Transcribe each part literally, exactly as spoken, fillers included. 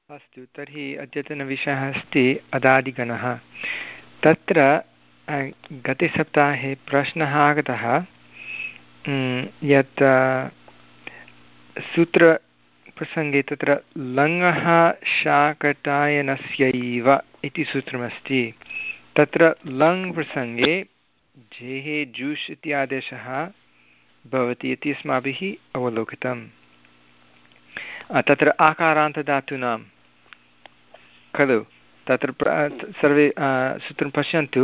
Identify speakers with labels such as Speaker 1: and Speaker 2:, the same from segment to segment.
Speaker 1: अस्तु, तर्हि अद्यतनविषयः अस्ति अदादिगणः। तत्र गते सप्ताहे प्रश्नः आगतः यत् सूत्रप्रसङ्गे तत्र लङः शाकटायनस्यैव इति सूत्रमस्ति। तत्र लङ् प्रसङ्गे झेः जूष् इति आदेशः भवति इति अस्माभिः अवलोकितम्। तत्र आकारान्तधातूनां खलु तत्र सर्वे सूत्रं पश्यन्तु।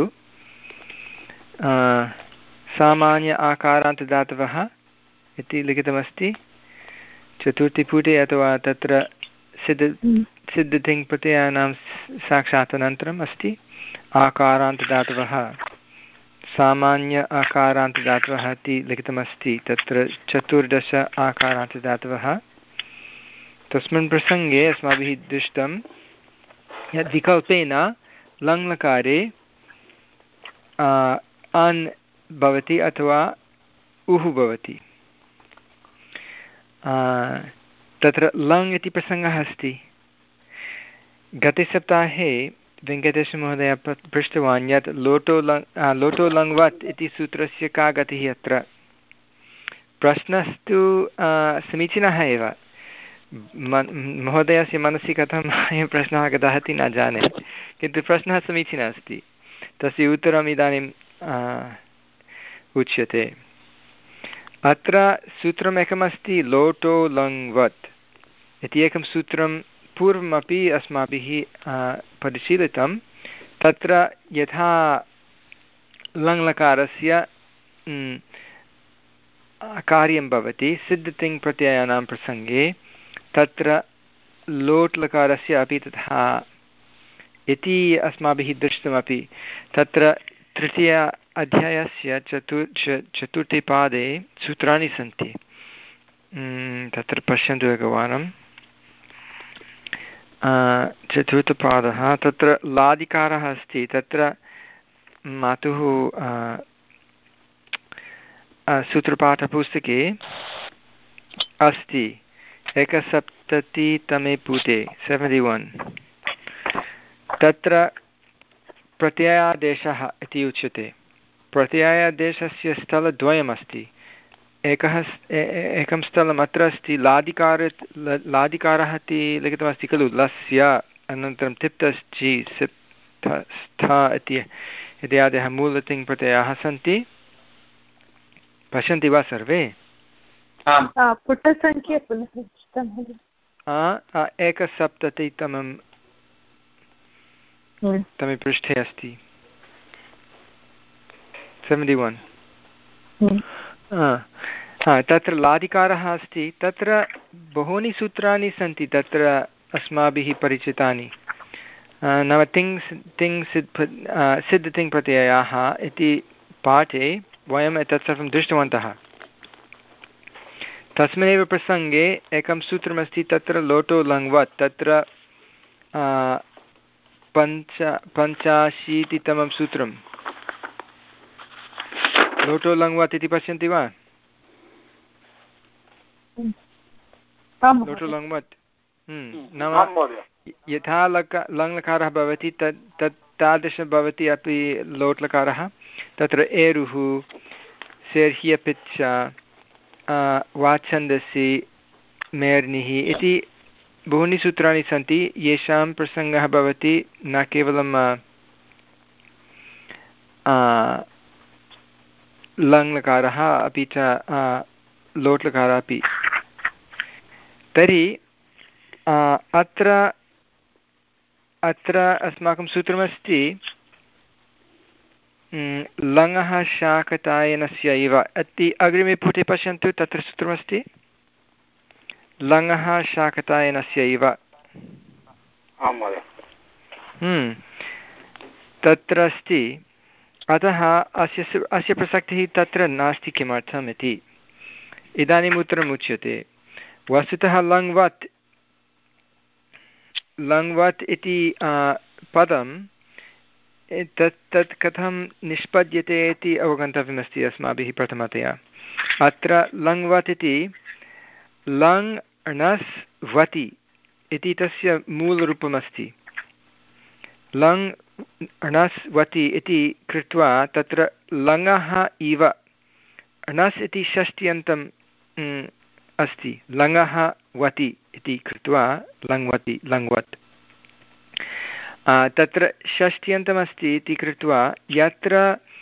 Speaker 1: सामान्य आकारान्तधातवः इति लिखितमस्ति चतुर्थीपुटे, अथवा तत्र सिद्ध सिद्धतिङ् प्रत्ययानां साक्षात् अनन्तरम् अस्ति आकारान्तधातवः, सामान्य आकारान्तधातवः इति लिखितमस्ति। तत्र चतुर्दश आकारान्तधातवः। तस्मिन् प्रसङ्गे अस्माभिः दृष्टं यद् विकल्पेन लङ्लकारे अन् भवति अथवा उः भवति। तत्र लङ् इति प्रसङ्गः अस्ति। गते सप्ताहे वेङ्कटेशमहोदयः पृष्टवान् यत् लोटो लङ् लोटो लङ्वत् इति सूत्रस्य का गतिः अत्र। प्रश्नस्तु समीचीनः एव। महोदयस्य मनसि कथम् अयं प्रश्नः आगतः इति न जाने, किन्तु प्रश्नः समीचीनः अस्ति। तस्य उत्तरम् इदानीम् उच्यते। अत्र सूत्रमेकमस्ति लोटो लङ्वत् इति एकं सूत्रं पूर्वमपि अस्माभिः परिशीलितं। तत्र यथा लङ्लकारस्य कार्यं भवति सिद्धतिङ् प्रत्ययानां प्रसङ्गे, तत्र लोट् लकारस्य अपि तथा इति अस्माभिः दृष्टमपि। तत्र तृतीय अध्यायस्य चतुर् चतुर्थे पादे सूत्राणि सन्ति। तत्र पश्यन्तु एकवारं। चतुर्थपादः, तत्र लादिकारः अस्ति। तत्र मातुः सूत्रपाठपुस्तके अस्ति एकसप्ततितमे पुटे सेवेण्टि वन्। तत्र प्रत्ययादेशः इति उच्यते। प्रत्ययादेशस्य स्थलद्वयमस्ति। एकः एकं स्थलम् अत्र अस्ति लादिकार लादिकारः इति लिखितमस्ति खलु, लस्य अनन्तरं तिप्तश्चि सिप् स्थ इति इत्यादयः मूलतिङ् प्रत्ययाः सन्ति। पश्यन्ति वा सर्वे?
Speaker 2: पुटसङ्ख्या
Speaker 1: एकसप्ततितमं तमे पृष्ठे अस्ति सेवेण्टि वन्। तत्र लादिकारः अस्ति। तत्र बहूनि सूत्राणि सन्ति तत्र अस्माभिः परिचितानि, नाम तिङ् तिङ् सिद् सिद्धतिङ् प्रत्ययाः इति पाठे वयम् एतत् सर्वं दृष्टवन्तः। तस्मिन्नेव प्रसङ्गे एकं सूत्रमस्ति तत्र लोटो लङ्वत्। तत्र पञ्च पञ्चाशीतितमं सूत्रं लोटो लङ्वत् इति पश्यन्ति वा? लोटो लङ्वत् नाम यथा लक लङ्लकारः भवति तत् तत् तादृशः भवति अपि लोट् लकारः। तत्र एरुः सेर्ह्यपिच्च वाच्छन्दसि मेर्निः इति बहूनि सूत्राणि सन्ति, येषां प्रसङ्गः भवति न केवलं लङ्लकारः अपि च लोट्लकारः अपि। तर्हि अत्र अत्र अस्माकं सूत्रमस्ति लङः शाकटायनस्यैव इति। अग्रिमे पुटे पश्यन्तु, तत्र सूत्रमस्ति लङः शाकटायनस्यैव। तत्र अस्ति। अतः अस्य अस्य प्रसक्तिः तत्र नास्ति किमर्थम् इति। इदानीम् उत्तरम् उच्यते। वस्तुतः लङ्वत् लङ्वत् इति पदं तत् तत् कथं निष्पद्यते इति अवगन्तव्यमस्ति अस्माभिः प्रथमतया। अत्र लङ्वत् इति लङ् णस् वति इति तस्य मूलरूपमस्ति। लङ् णस् वति इति कृत्वा तत्र लङः इव णस् इति षष्ट्यन्तं अस्ति, लङः वति इति कृत्वा लङ्वति लङ्वत्। तत्र षष्ट्यन्तमस्ति इति कृत्वा यत्र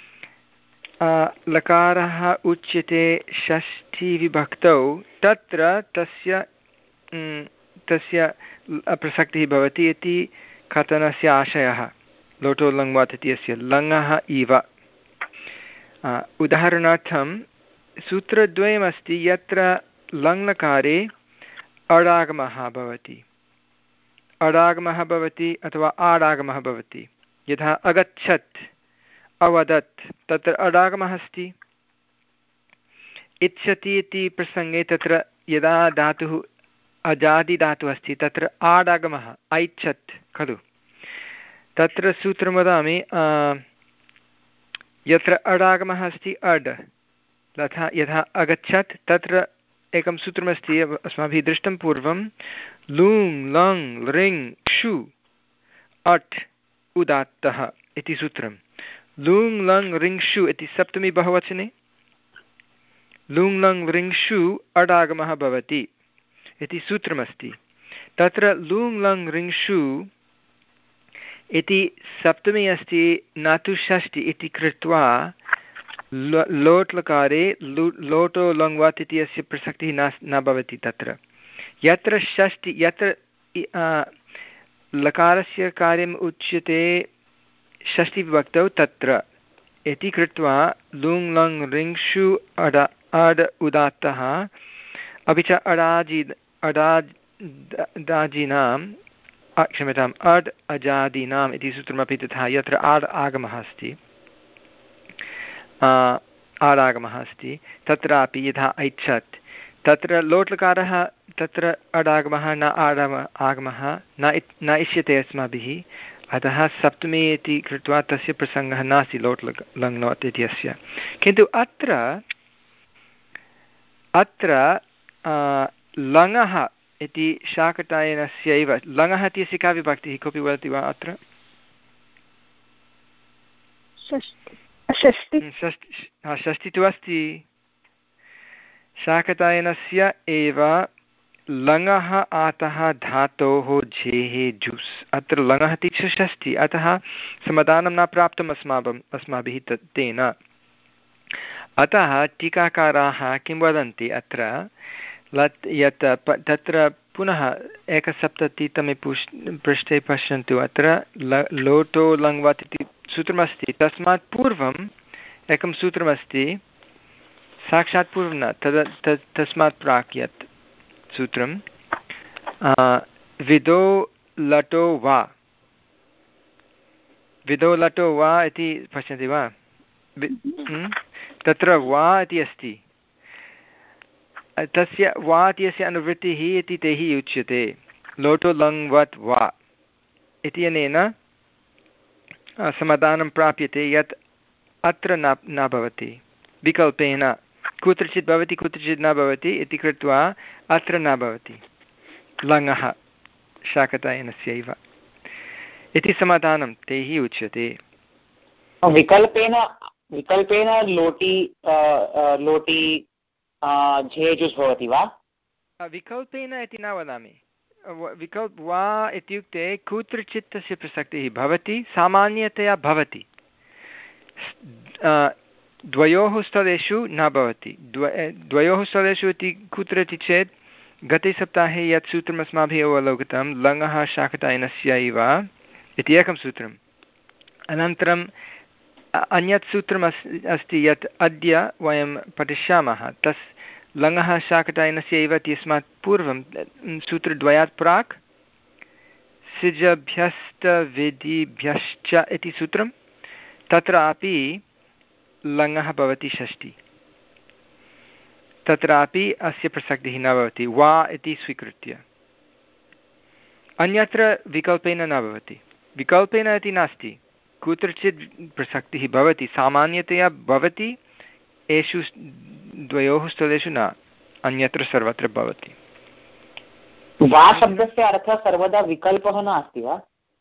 Speaker 1: लकारः उच्यते षष्ठीविभक्तौ तत्र तस्य तस्य प्रसक्तिः भवति इति कथनस्य आशयः। लोटो लङ्वात् इति अस्य लङः इव। उदाहरणार्थं सूत्रद्वयमस्ति यत्र लङ्लकारे अडागमः भवति अडागमः भवति अथवा आडागमः भवति। यथा अगच्छत् अवदत् तत्र अडागमः अस्ति। इच्छति इति प्रसङ्गे तत्र यदा धातुः अजादिधातुः अस्ति तत्र आडागमः ऐच्छत् खलु। तत्र सूत्रं वदामि, यत्र अडागमः अस्ति अड्, तथा यथा अगच्छत् तत्र एकं सूत्रमस्ति अस्माभिः दृष्टं पूर्वं, लूङ् लङ् लृङ् क्षु अट् उदात्तः इति सूत्रं। लूङ् लङ् ऋङ्क्षु इति सप्तमी बहुवचने लूङ् लङ् ऋङ्क्षु अडागमः भवति इति सूत्रमस्ति। तत्र लूङ् लङ् ऋङ्क्षु इति सप्तमी अस्ति न तु षष्टि इति कृत्वा लोट् लकारे लोटो लङ्वात् इति अस्य प्रसक्तिः न न भवति। तत्र यत्र षष्टि यत्र लकारस्य कार्यम् उच्यते षष्टिविभक्तौ तत्र इति कृत्वा लुङ् लङ् ऋङ्क्षु अड अड् उदात्तः। अपि च अडाजि अडादाजीनां क्षम्यताम् अड् अजादीनाम् इति सूत्रमपि तथा यत्र आड् आगमः अस्ति आडागमः अस्ति तत्रापि यथा ऐच्छत् तत्र लोट्लकारः तत्र अडागमः न आडम आगमः न न इष्यते अस्माभिः, अतः सप्तमी इति कृत्वा तस्य प्रसङ्गः नास्ति लोट् लङ्लोट् इति अस्य। किन्तु अत्र अत्र लङः इति शाकटायनस्यैव लङः इत्यस्य का विभक्तिः कोऽपि वदति वा? अत्र षष्टि तु अस्ति। शाकटायनस्य एव लङः आतः धातोः झेः जुस्, अत्र लङः इति षष्टि, अतः समाधानं न प्राप्तम् अस्माभिः अस्माभिः तेन। अतः टीकाकाराः किं वदन्ति अत्र लत् यत् तत्र पुनः एकसप्ततितमे पुष् पृष्ठे पश्यन्तु, अत्र ल लोटो लङ्वात् इति सूत्रमस्ति। तस्मात् पूर्वम् एकं सूत्रमस्ति, साक्षात् पूर्वं न तद् तत् तस्मात् प्राक् यत् सूत्रं विदो लटो वा विदो लटो वा इति पश्यन्ति वा? तत्र वा इति अस्ति, तस्य वा इत्यस्य अनुवृत्तिः इति तैः उच्यते लोटो लङ्वत् वा इत्यनेन समाधानं प्राप्यते यत् अत्र न न भवति, विकल्पेन कुत्रचित् भवति कुत्रचित् न भवति इति कृत्वा अत्र न भवति लङः शाकटायनस्यैव इति समाधानं तैः उच्यते।
Speaker 2: विकल्पेन विकल्पेन लोटि लोटि झेजुस् भवति वा?
Speaker 1: विकल्पेन इति न वदामि, विकल्प वा इत्युक्ते कुत्रचित् तस्य प्रसक्तिः भवति, सामान्यतया भवति, द्वयोः स्थलेषु न भवति। द्व द्वयोः स्थलेषु इति कुत्र इति चेत् गते सप्ताहे यत् सूत्रम् अस्माभिः अवलोकितं लङः शाकटायनस्य इव इति एकं सूत्रम्, अनन्तरं अन्यत् सूत्रम् अस्ति अस्ति यत् अद्य वयं पठिष्यामः, तस् लङः शाकटायनस्य एव इत्यस्मात् पूर्वं सूत्रद्वयात् प्राक् सिजभ्यस्तविधिभ्यश्च इति सूत्रं, तत्रापि लङः भवति षष्टि, तत्रापि अस्य प्रसक्तिः न भवति वा इति स्वीकृत्य। अन्यत्र विकल्पेन न भवति, विकल्पेन इति नास्ति, कुत्रचित् प्रसक्तिः भवति, सामान्यतया भवति, एषु द्वयोः स्थलेषु न, अन्यत्र सर्वत्र भवति।
Speaker 2: वा शब्दस्य अर्थः सर्वदा विकल्पः नास्ति वा?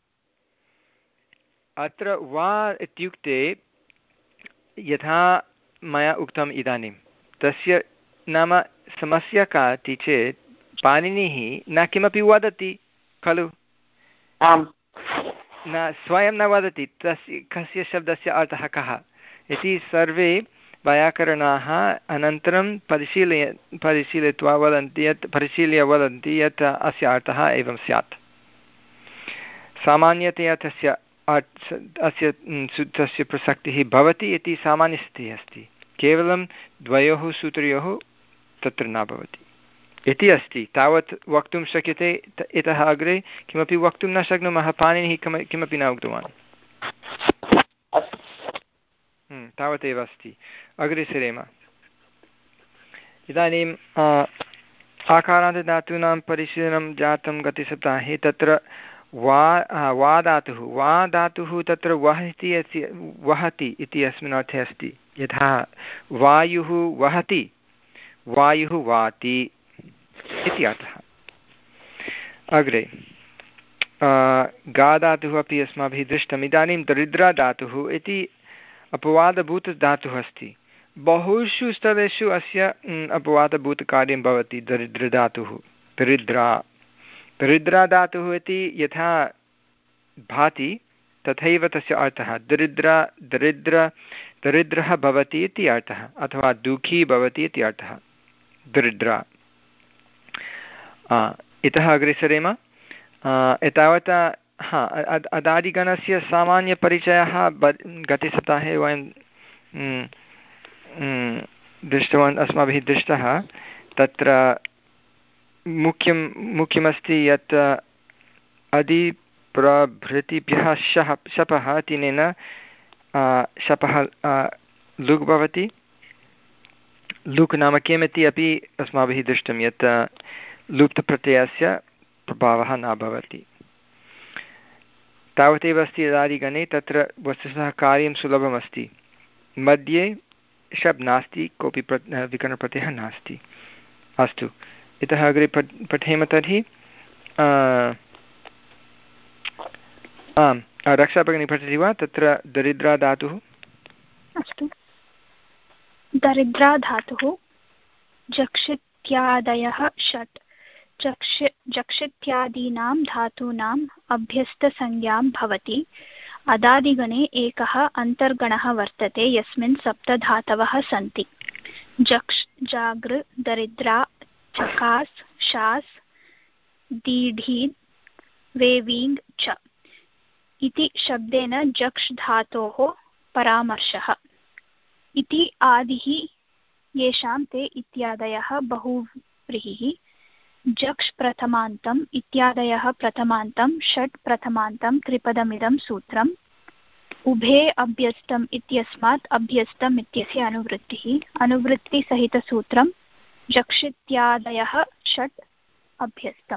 Speaker 1: अत्र वा इत्युक्ते यथा मया उक्तम् इदानीं तस्य नाम समस्या का इति चेत् पाणिनिः न किमपि वदति खलु,
Speaker 2: आम्,
Speaker 1: न स्वयं न वदति तस्य कस्य शब्दस्य अर्थः कः इति सर्वे वैयाकरणाः अनन्तरं परिशीलय परिशीलयित्वा वदन्ति यत् परिशील्य वदन्ति यत् अस्य अर्थः एवं स्यात्। सामान्यतया तस्य अस्य सूत्रस्य प्रसक्तिः भवति इति सामान्यस्थितिः अस्ति, केवलं द्वयोः सूत्रयोः तत्र न भवति इति अस्ति। तावत् वक्तुं शक्यते, इतः अग्रे किमपि वक्तुं न शक्नुमः, पाणिनिः किमपि न उक्तवान्। तावदेव अस्ति, अग्रे सरेम। इदानीं आकारान्तधातूनां परिशीलनं जातं गतसप्ताहे। तत्र वा वा धातुः वा धातुः तत्र वहति अस्ति वहति इति अस्मिन् अर्थे अस्ति, यथा वायुः वहति वायुः वाति इति अर्थः। अग्रे गा धातुः अपि अस्माभिः दृष्टम्। इदानीं दरिद्रा धातुः इति अपवादभूतधातुः अस्ति। बहुषु स्थलेषु अस्य अपवादभूतकार्यं भवति। दरिद्रधातुः दरिद्रा दरिद्रा धातुः इति यथा भाति तथैव तस्य अर्थः दरिद्रा दरिद्र दरिद्रः भवति इति अर्थः, अथवा दुःखी भवति इति अर्थः दरिद्रा। इतः अग्रे सरेम। एतावता हा अदादिगणस्य सामान्यपरिचयः गतसप्ताहे वयं दृष्टवान् अस्माभिः दृष्टः। तत्र मुख्यं मुख्यमस्ति यत् अधिप्रभृतिभ्यः शः शपः तिनेन शपः लुक् भवति। लुक् नाम किमिति अपि अस्माभिः दृष्टं, यत् लुप्तप्रत्ययस्य प्रभावः न भवति। तावदेव अस्ति अदादिगणे। तत्र वस्तुतः कार्यं सुलभमस्ति, मध्ये शब् नास्ति, कोऽपि प्र विकरणप्रत्ययः नास्ति। अस्तु, इतः अग्रे पठ पठेम तर्हि। आम्, रक्षा भगिनी पठति वा? तत्र दरिद्रा धातुः।
Speaker 3: अस्तु, दरिद्रा धातुः जक्षित्यादयः षट् जक्ष जक्षित्यादीनां धातूनाम् अभ्यस्तसंज्ञां भवति। अदादिगणे एकः अन्तर्गणः वर्तते यस्मिन् सप्तधातवः सन्ति। जक्ष् जागृ दरिद्रा चकास् शास् दीढीन् वेवीङ् च इति शब्देन जक्ष् धातोः परामर्शः। इति आदिः येषां ते इत्यादयः बहुव्रीहिः। जक्ष् प्रथमान्तम् इत्यादयः प्रथमान्तं षट् प्रथमान्तं त्रिपदमिदं सूत्रम्। उभे अभ्यस्तम् इत्यस्मात् अभ्यस्तम् इत्यस्य अनुवृत्तिः। अनुवृत्तिसहितसूत्रं जक्षित्यादयः षट् अभ्यस्तम्।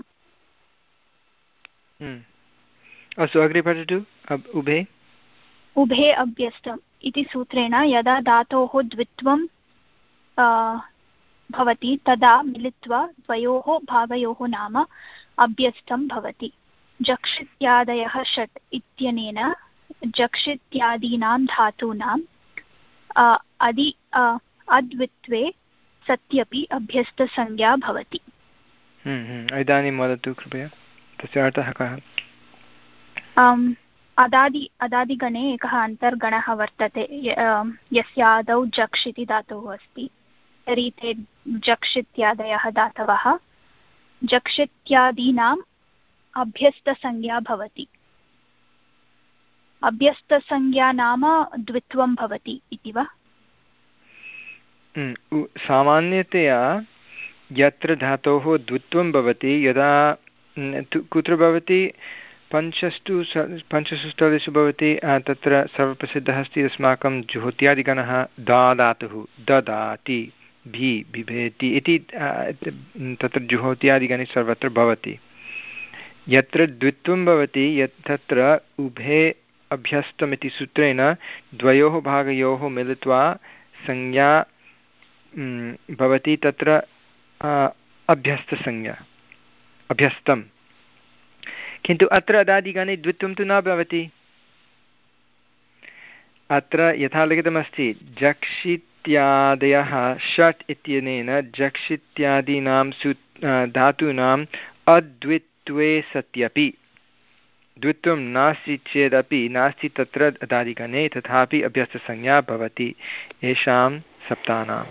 Speaker 1: अस्तु, अग्रे पठतु। उभे
Speaker 3: उभे अभ्यस्तम् इति सूत्रेण यदा धातोः द्वित्वं भवति तदा मिलित्वा द्वयोः भागयोः नाम अभ्यस्तं भवति। जक्षित्यादयः षट् इत्यनेन जक्षित्यादीनां धातूनां अदि अद्वित्वे सत्यपि अभ्यस्तसंज्ञा भवति।
Speaker 1: इदानीं वदतु कृपया, तस्य अर्थः कः?
Speaker 3: अदादि अदादिगणे एकः अन्तर्गणः वर्तते यस्य आदौ जक्ष् इति धातुः अस्ति। तर्हि ते जक्षित्यादयः धातवः जक्षित्यादीनाम् अभ्यस्तसंज्ञा भवति। अभ्यस्तसंज्ञा नाम द्वित्वं भवति इति वा?
Speaker 1: सामान्यतया यत्र धातोः द्वित्वं भवति, यदा कुत्र भवति, पञ्चस्तु पञ्चसु स्थलेषु भवति। तत्र सर्वप्रसिद्धः अस्ति अस्माकं जुहोत्यादिगणः दा धातुः ददाति भी बिभेति इति तत्र जुहोत्यादिगणे सर्वत्र भवति। यत्र द्वित्वं भवति यत् तत्र उभे अभ्यस्तमिति सूत्रेण द्वयोः भागयोः मिलित्वा संज्ञा भवति, तत्र अभ्यस्तसंज्ञा। अभ्यस्तं। किन्तु अत्र अदादिगणे द्वित्वं तु न भवति। अत्र यथा लिखितमस्ति जक्षित्यादयः षट् इत्यनेन जक्षित्यादीनां सू धातूनाम् अद्वित्वे सत्यपि द्वित्वं नास्ति चेदपि नास्ति तत्र अदादिगणे तथापि अभ्यस्तसंज्ञा भवति येषां सप्तानाम्।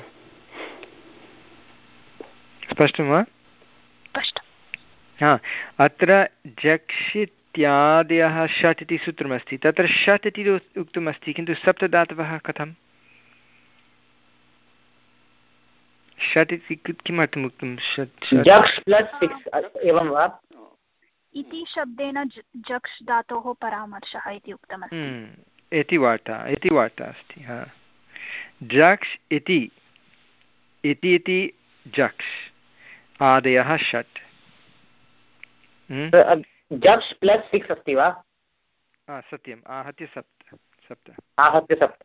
Speaker 1: स्पष्टं वा? हा, अत्र जक्षित्यादयः षट् इति सूत्रमस्ति, तत्र षट् इति उक्तमस्ति, किन्तु सप्तधातवः कथं? षट् इति किमर्थम् उक्तं?
Speaker 2: एवं वा?
Speaker 3: इति शब्देन जक्ष् धातोः परामर्शः इति उक्तमस्ति
Speaker 1: इति वार्ता इति वार्ता अस्ति। हा, जक्ष् इति इति इति जक्ष् आदयः षट्।
Speaker 2: जक्ष् प्लस् सिक्स् अस्ति वा?
Speaker 1: सत्यम्, आहत्य सप्त सप्त
Speaker 2: आहत्य सप्त।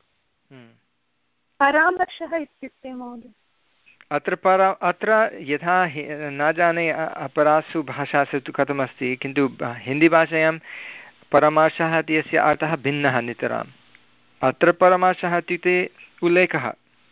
Speaker 3: परामर्शः इत्युक्ते महोदय
Speaker 1: अत्र परा अत्र यथा न जाने अपरासु भाषासु तु कथमस्ति, किन्तु हिन्दीभाषायां परामर्शः इत्यस्य अर्थः भिन्नः नितराम्। अत्र परामर्शः इत्युक्ते उल्लेखः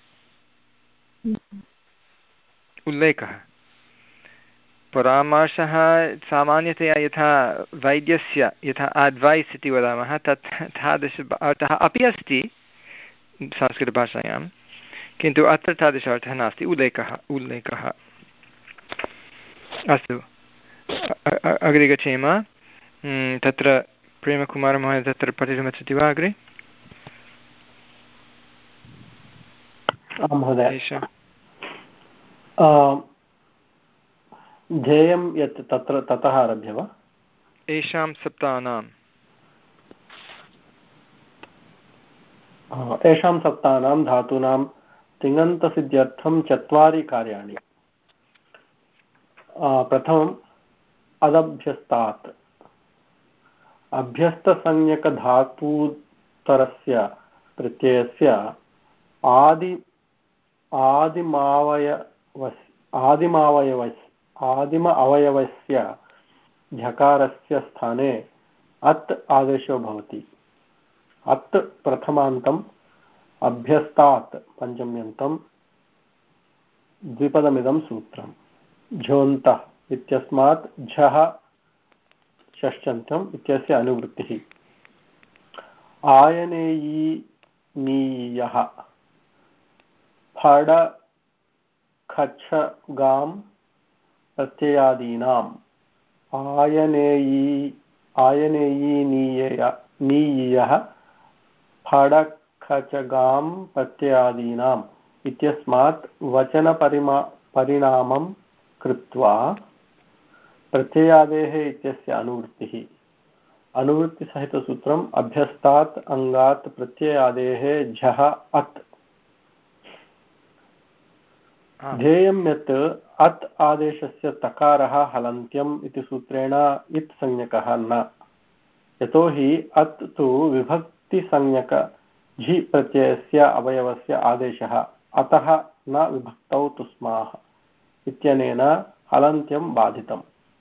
Speaker 1: उल्लेखः परामर्शः सामान्यतया यथा वैद्यस्य यथा अड्वैस् इति वदामः तत् तादृश अर्थः अपि अस्ति संस्कृतभाषायां, किन्तु अत्र तादृश अर्थः नास्ति, उल्लेखः उल्लेखः अस्तु, अग्रे गच्छेम। तत्र प्रेमकुमारमहोदय तत्र पठितुमिच्छति वा अग्रे?
Speaker 4: महोदय, ध्येयं यत् तत्र ततः आरभ्य वा?
Speaker 1: येषां सप्तानां
Speaker 4: येषां सप्तानां धातूनां तिङन्तसिद्ध्यर्थं चत्वारि कार्याणि। प्रथमम् अदभ्यस्तात्, अभ्यस्तसंज्ञकधातूतरस्य प्रत्ययस्य आदि आदिमावयवस् आदिमावयवस् आदिम अवयवस्य झकारस्य स्थाने अत् आदेशो भवति। अत् प्रथमान्तम्, अभ्यस्तात् पञ्चम्यन्तं, द्विपदमिदं सूत्रं। झोन्तः इत्यस्मात् झः षष्ठ्यन्तम् इत्यस्य अनुवृत्तिः। आयनेयीनीयः फड खच्छ गां प्रत्ययादीनाम् आयनेयी आयनेयीनीय नीयः फड खच गां प्रत्ययादीनाम् इत्यस्मात् वचनपरिमा परिणामं कृत्वा प्रत्ययादेः इत्यस्य अनुवृत्तिः। अनुवृत्तिसहितसूत्रम् अभ्यस्तात् अङ्गात् प्रत्ययादेः झः अत्। ध्येयं यत् अत् आदेशस्य तकारः हलन्त्यम् इति सूत्रेण इत् संज्ञकः न, यतोहि अत् तु विभक्तिसंज्ञक झि प्रत्ययस्य अवयवस्य आदेशः, अतः न विभक्तौ तुस्माः इत्यनेन हलन्त्यं बाधितम्।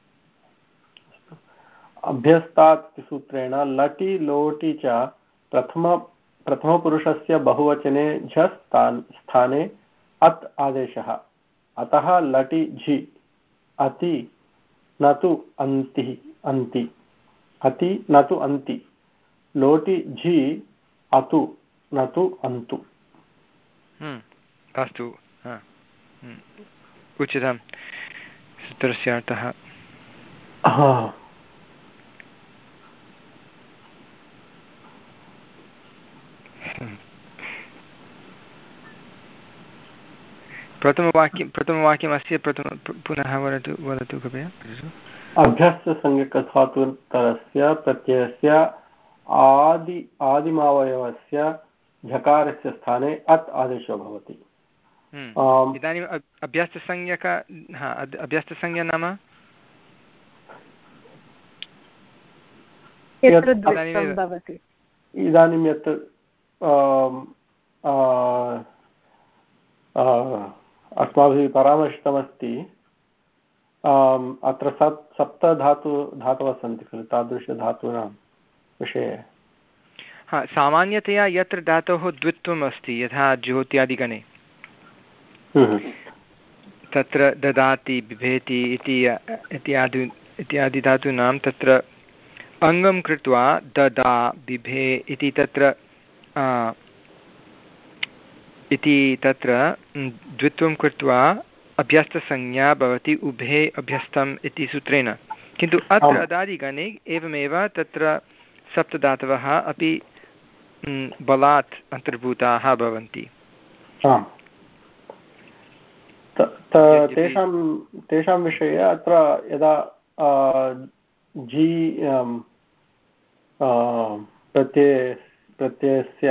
Speaker 4: अभ्यस्तात् सूत्रेण लटि लोटि च प्रथम प्रथमपुरुषस्य बहुवचने झ स्थाने अत् आदेशः, अतः लटि झि अति न तु अन्ति अन्ति अति न तु अन्ति, लोटि झि अतु न तु अन्तु।
Speaker 1: अस्तु, उचितं सूत्रस्य अर्थः। प्रथमवाक्यं प्रथमवाक्यमस्य प्रथम पुनः वदतु वदतु कृपया।
Speaker 4: अभ्यस्तसंज्ञकधातुतरस्य प्रत्ययस्य आदि आदिमावयवस्य झकारस्य स्थाने अत् आदेशो भवति।
Speaker 1: इदानीम् अभ्यस्तसंज्ञक हा अभ्यस्तसंज्ञा नाम
Speaker 4: इदानीं यत् अस्माभिः परामर्शितमस्ति अत्र सप् सप्तधातु धातवः सन्ति खलु तादृशधातूनां विषये
Speaker 1: हा सामान्यतया यत्र धातोः द्वित्वम् अस्ति यथा ज्योत्यादिगणे तत्र ददाति बिभेति इति इत्यादि इत्यादि धातूनां तत्र अङ्गं कृत्वा ददा बिभे इति तत्र इति तत्र द्वित्वं कृत्वा अभ्यस्तसंज्ञा भवति उभे अभ्यस्तम् इति सूत्रेण किन्तु अत्र अदादिगणे एवमेव तत्र सप्तधातवः अपि बलात् अन्तर्भूताः भवन्ति
Speaker 4: तेषां तेषां विषये अत्र यदा जी प्रत्यय प्रत्ययस्य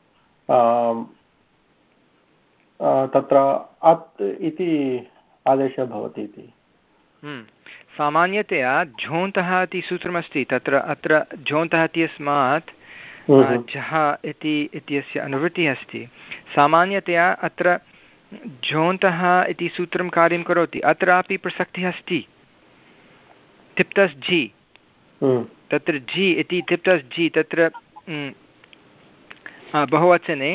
Speaker 4: तत्र अत् इति आदेशः भवति इति
Speaker 1: सामान्यतया झोन्तः इति सूत्रमस्ति तत्र अत्र झोन्तः इत्यस्मात् झः इति इत्यस्य अनुवृत्तिः अस्ति सामान्यतया अत्र झोन्तः इति सूत्रं कार्यं करोति अत्रापि प्रसक्तिः अस्ति तिप्तस् झि तत्र झि इति तिप्तस् झि तत्र बहुवचने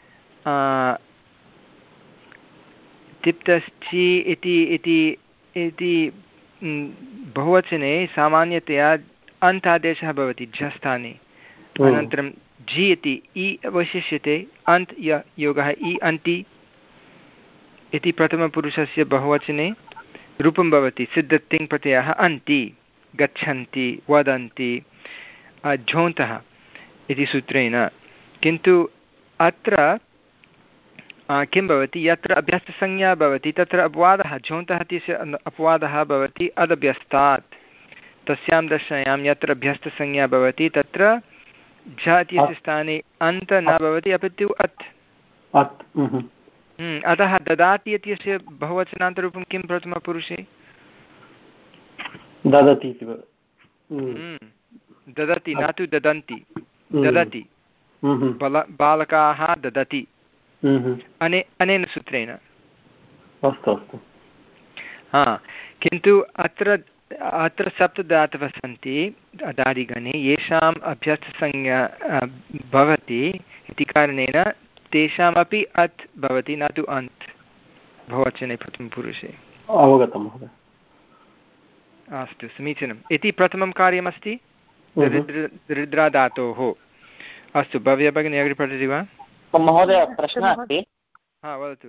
Speaker 1: तिप्तश्चि इति इति इति बहुवचने सामान्यतया अन्तादेशः भवति झस्थाने अनन्तरं झि इति इ अवशिष्यते अन्त् य योगः इ अन्ति इति प्रथमपुरुषस्य बहुवचने रूपं भवति सिद्धतिङ् प्रत्ययः अन्ति गच्छन्ति वदन्ति झोन्तः इति सूत्रेण किन्तु अत्र किं भवति यत्र अभ्यस्तसंज्ञा भवति तत्र अपवादः झोन्तः इत्यस्य अपवादः भवति अदभ्यस्तात् तस्यां दशायां यत्र अभ्यस्तसंज्ञा भवति तत्र झ इत्यस्य स्थाने अन्त न भवति अपि तु अत् अतः ददाति इत्यस्य बहुवचनान्तरूपं किं प्रथमपुरुषे
Speaker 4: ददति
Speaker 1: ददति न तु ददन्ति ददति बालकाः ददति अने अनेन सूत्रेण
Speaker 4: अस्तु अस्तु
Speaker 1: हा किन्तु अत्र अत्र सप्तधातवः सन्ति अदादिगणे येषाम् अभ्यस्तसंज्ञा भवति इति कारणेन तेषामपि अत् भवति न तु अन्त् बहुवचने प्रथमपुरुषे
Speaker 4: अवगतं महोदय
Speaker 1: अस्तु समीचीनम् इति प्रथमं कार्यमस्ति दरिद्राधातोः अस्तु भव्या भगिनी अग्रे पठति वा
Speaker 2: महोदय प्रश्नः अस्ति
Speaker 1: हा वदतु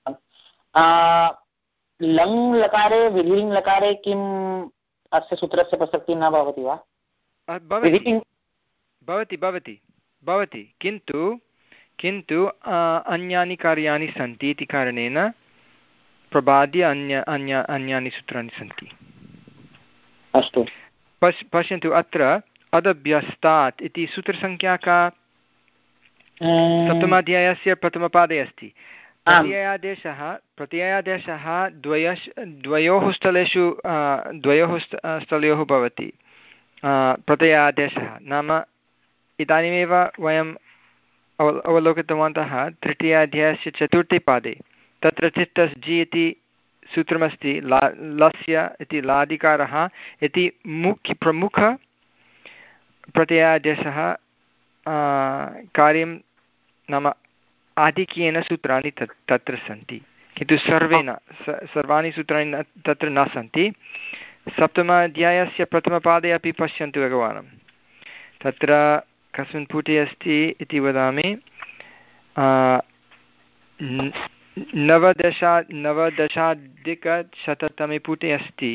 Speaker 2: लङ् लकारे विधिलिङ् लकारे किम् अस्य सूत्रस्य प्रसक्तिः न भवति वा
Speaker 1: भवति भवति भवति भवति किन्तु किन्तु अन्यानि कार्याणि सन्ति इति कारणेन प्रबाद्य अन्य अन्य अन्यानि सूत्राणि सन्ति
Speaker 2: अस्तु
Speaker 1: पश् पश्यन्तु अत्र अदभ्यस्तात् इति सूत्रसङ्ख्या का सप्तमाध्यायस्य प्रथमपादे अस्ति प्रत्ययादेशः प्रत्ययादेशः द्वयश् द्वयोः स्थलेषु द्वयोः स्थलयोः भवति प्रत्ययादेशः नाम इदानीमेव वयम् अव अवलोकितवन्तः तृतीयाध्यायस्य चतुर्थे पादे तत्र चित्तस् जि इति सूत्रमस्ति ला लस्य इति लादिकारः इति मुख्य प्रमुख प्रत्ययादेशः कार्यं नाम आधिक्येन सूत्राणि तत् तत्र सन्ति किन्तु सर्वे न सर्वाणि सूत्राणि न तत्र न सन्ति सप्तमाध्यायस्य प्रथमपादे अपि पश्यन्तु एकवारं तत्र कस्मिन् पुटे अस्ति इति वदामि नवदश नवदशाधिकशततमे पुटे अस्ति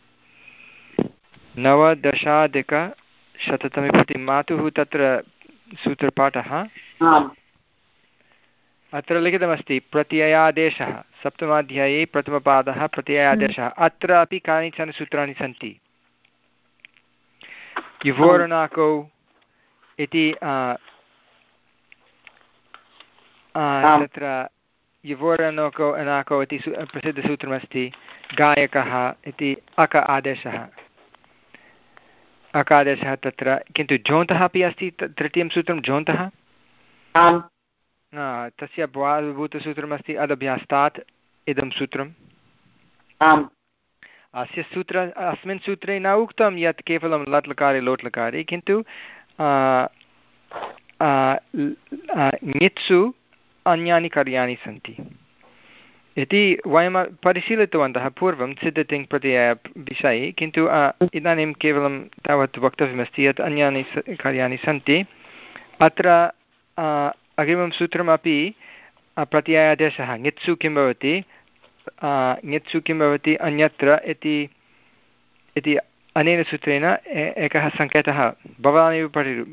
Speaker 1: नवदशाधिकशततमे पुटे मातुः तत्र सूत्रपाठः अत्र लिखितमस्ति प्रत्ययादेशः सप्तमाध्याये प्रथमपादः प्रत्ययादेशः अत्र अपि कानिचन सूत्राणि सन्ति युवोरणाकौ इति तत्र युवोरणाकौ अनाकौ इति प्रसिद्धसूत्रमस्ति गायकः इति अक आदेशः अकादेशः तत्र किन्तु झोन्तः अपि अस्ति तृतीयं सूत्रं झोन्तः तस्य भूतसूत्रमस्ति अदभ्यास्तात् इदं सूत्रम् अस्य सूत्र अस्मिन् सूत्रे न उक्तं यत् केवलं लट् लकारे लोट् लकारे, किन्तु ङित्सु अन्यानि कार्याणि सन्ति इति वयं परिशीलितवन्तः पूर्वं सिद्धतिङ् प्रत्यय विषये, किन्तु इदानीं केवलं तावत् वक्तव्यमस्ति यत् अन्यानि कार्याणि सन्ति। अत्र अग्रिमं सूत्रमपि प्रत्ययादेशः ङित्सु किं भवति, ङित्सु किं भवति अन्यत्र इति इति अनेन सूत्रेण एकः सङ्केतः भवानेव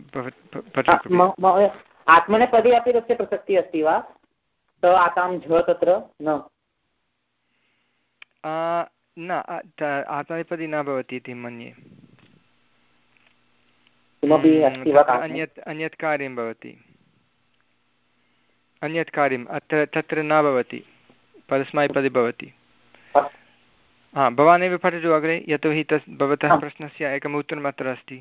Speaker 1: पठतु।
Speaker 2: आत्मनेपदे अपि तस्य प्रसक्तिः अस्ति वा? त आतां झ तत्र न
Speaker 1: न आत्मनेपदी न भवति इति मन्ये। अन्यत् अन्यत् कार्यं भवति, अन्यत् कार्यम् अत्र तत्र न भवति, परस्मैपदी भवति। हा, भवानेव पठतु अग्रे, यतोहि तस् भवतः प्रश्नस्य एकम् उत्तरम् अत्र अस्ति।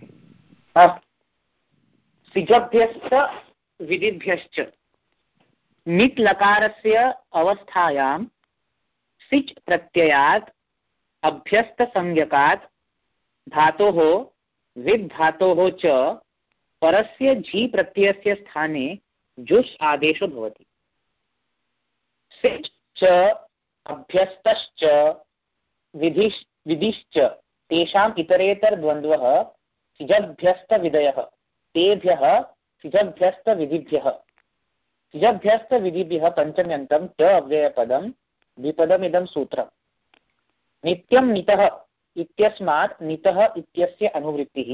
Speaker 2: सिजभ्यश्च विधिभ्यश्च निट् लकारस्य अवस्थायां सिच् प्रत्ययात् अभ्यस्तसंज्ञकात् धातोः विद् धातोः च परस्य झि प्रत्ययस्य स्थाने जुस् आदेशो भवति। सिच् च अभ्यस्तश्च विधिश् विधिश्च तेषाम् इतरेतरद्वन्द्वः सिजभ्यस्तविधयः तेभ्यः सिजभ्यस्तविधिभ्यः सिजभ्यस्तविधिभ्यः पञ्चम्यन्तं च अव्ययपदं द्विपदमिदं सूत्रम्। नित्यं नितः इत्यस्मात् नितः इत्यस्य अनुवृत्तिः,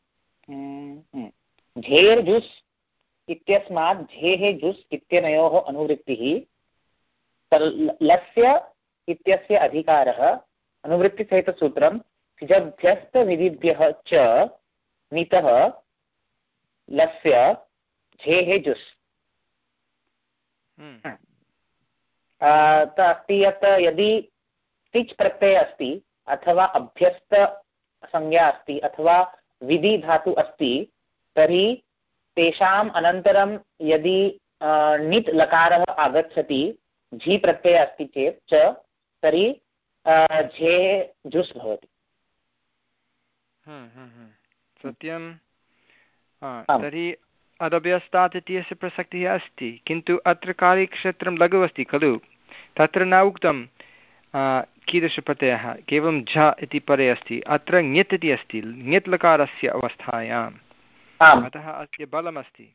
Speaker 2: झेर् जुस् इत्यस्मात् झेः जुस् इत्यनयोः अनुवृत्तिः, लस्य इत्यस्य अधिकारः, अनुवृत्तिसहितसूत्रं सिजभ्यस्तविधिभ्यः च नितः लस्य झेः जुस्। अस्ति यत् यदि तिच् प्रत्ययः अस्ति अथवा अभ्यस्त संज्ञा अस्ति अथवा विधि धातु अस्ति तर्हि तेषाम् अनन्तरं यदि निट् लकारः आगच्छति झि प्रत्ययः अस्ति चेत् च तर्हि झे जुस् भवति।
Speaker 1: सत्यं। तर्हि अदभ्यस्तात् इत्यस्य प्रसक्तिः अस्ति, किन्तु अत्र कार्यक्षेत्रं लघु अस्ति खलु, तत्र न उक्तं कीदृशप्रत्ययः, केवलं झ इति परे अस्ति। अत्र ङित् इति अस्ति, ङित् लकारस्य अवस्थायाम्, अतः अस्य बलमस्ति।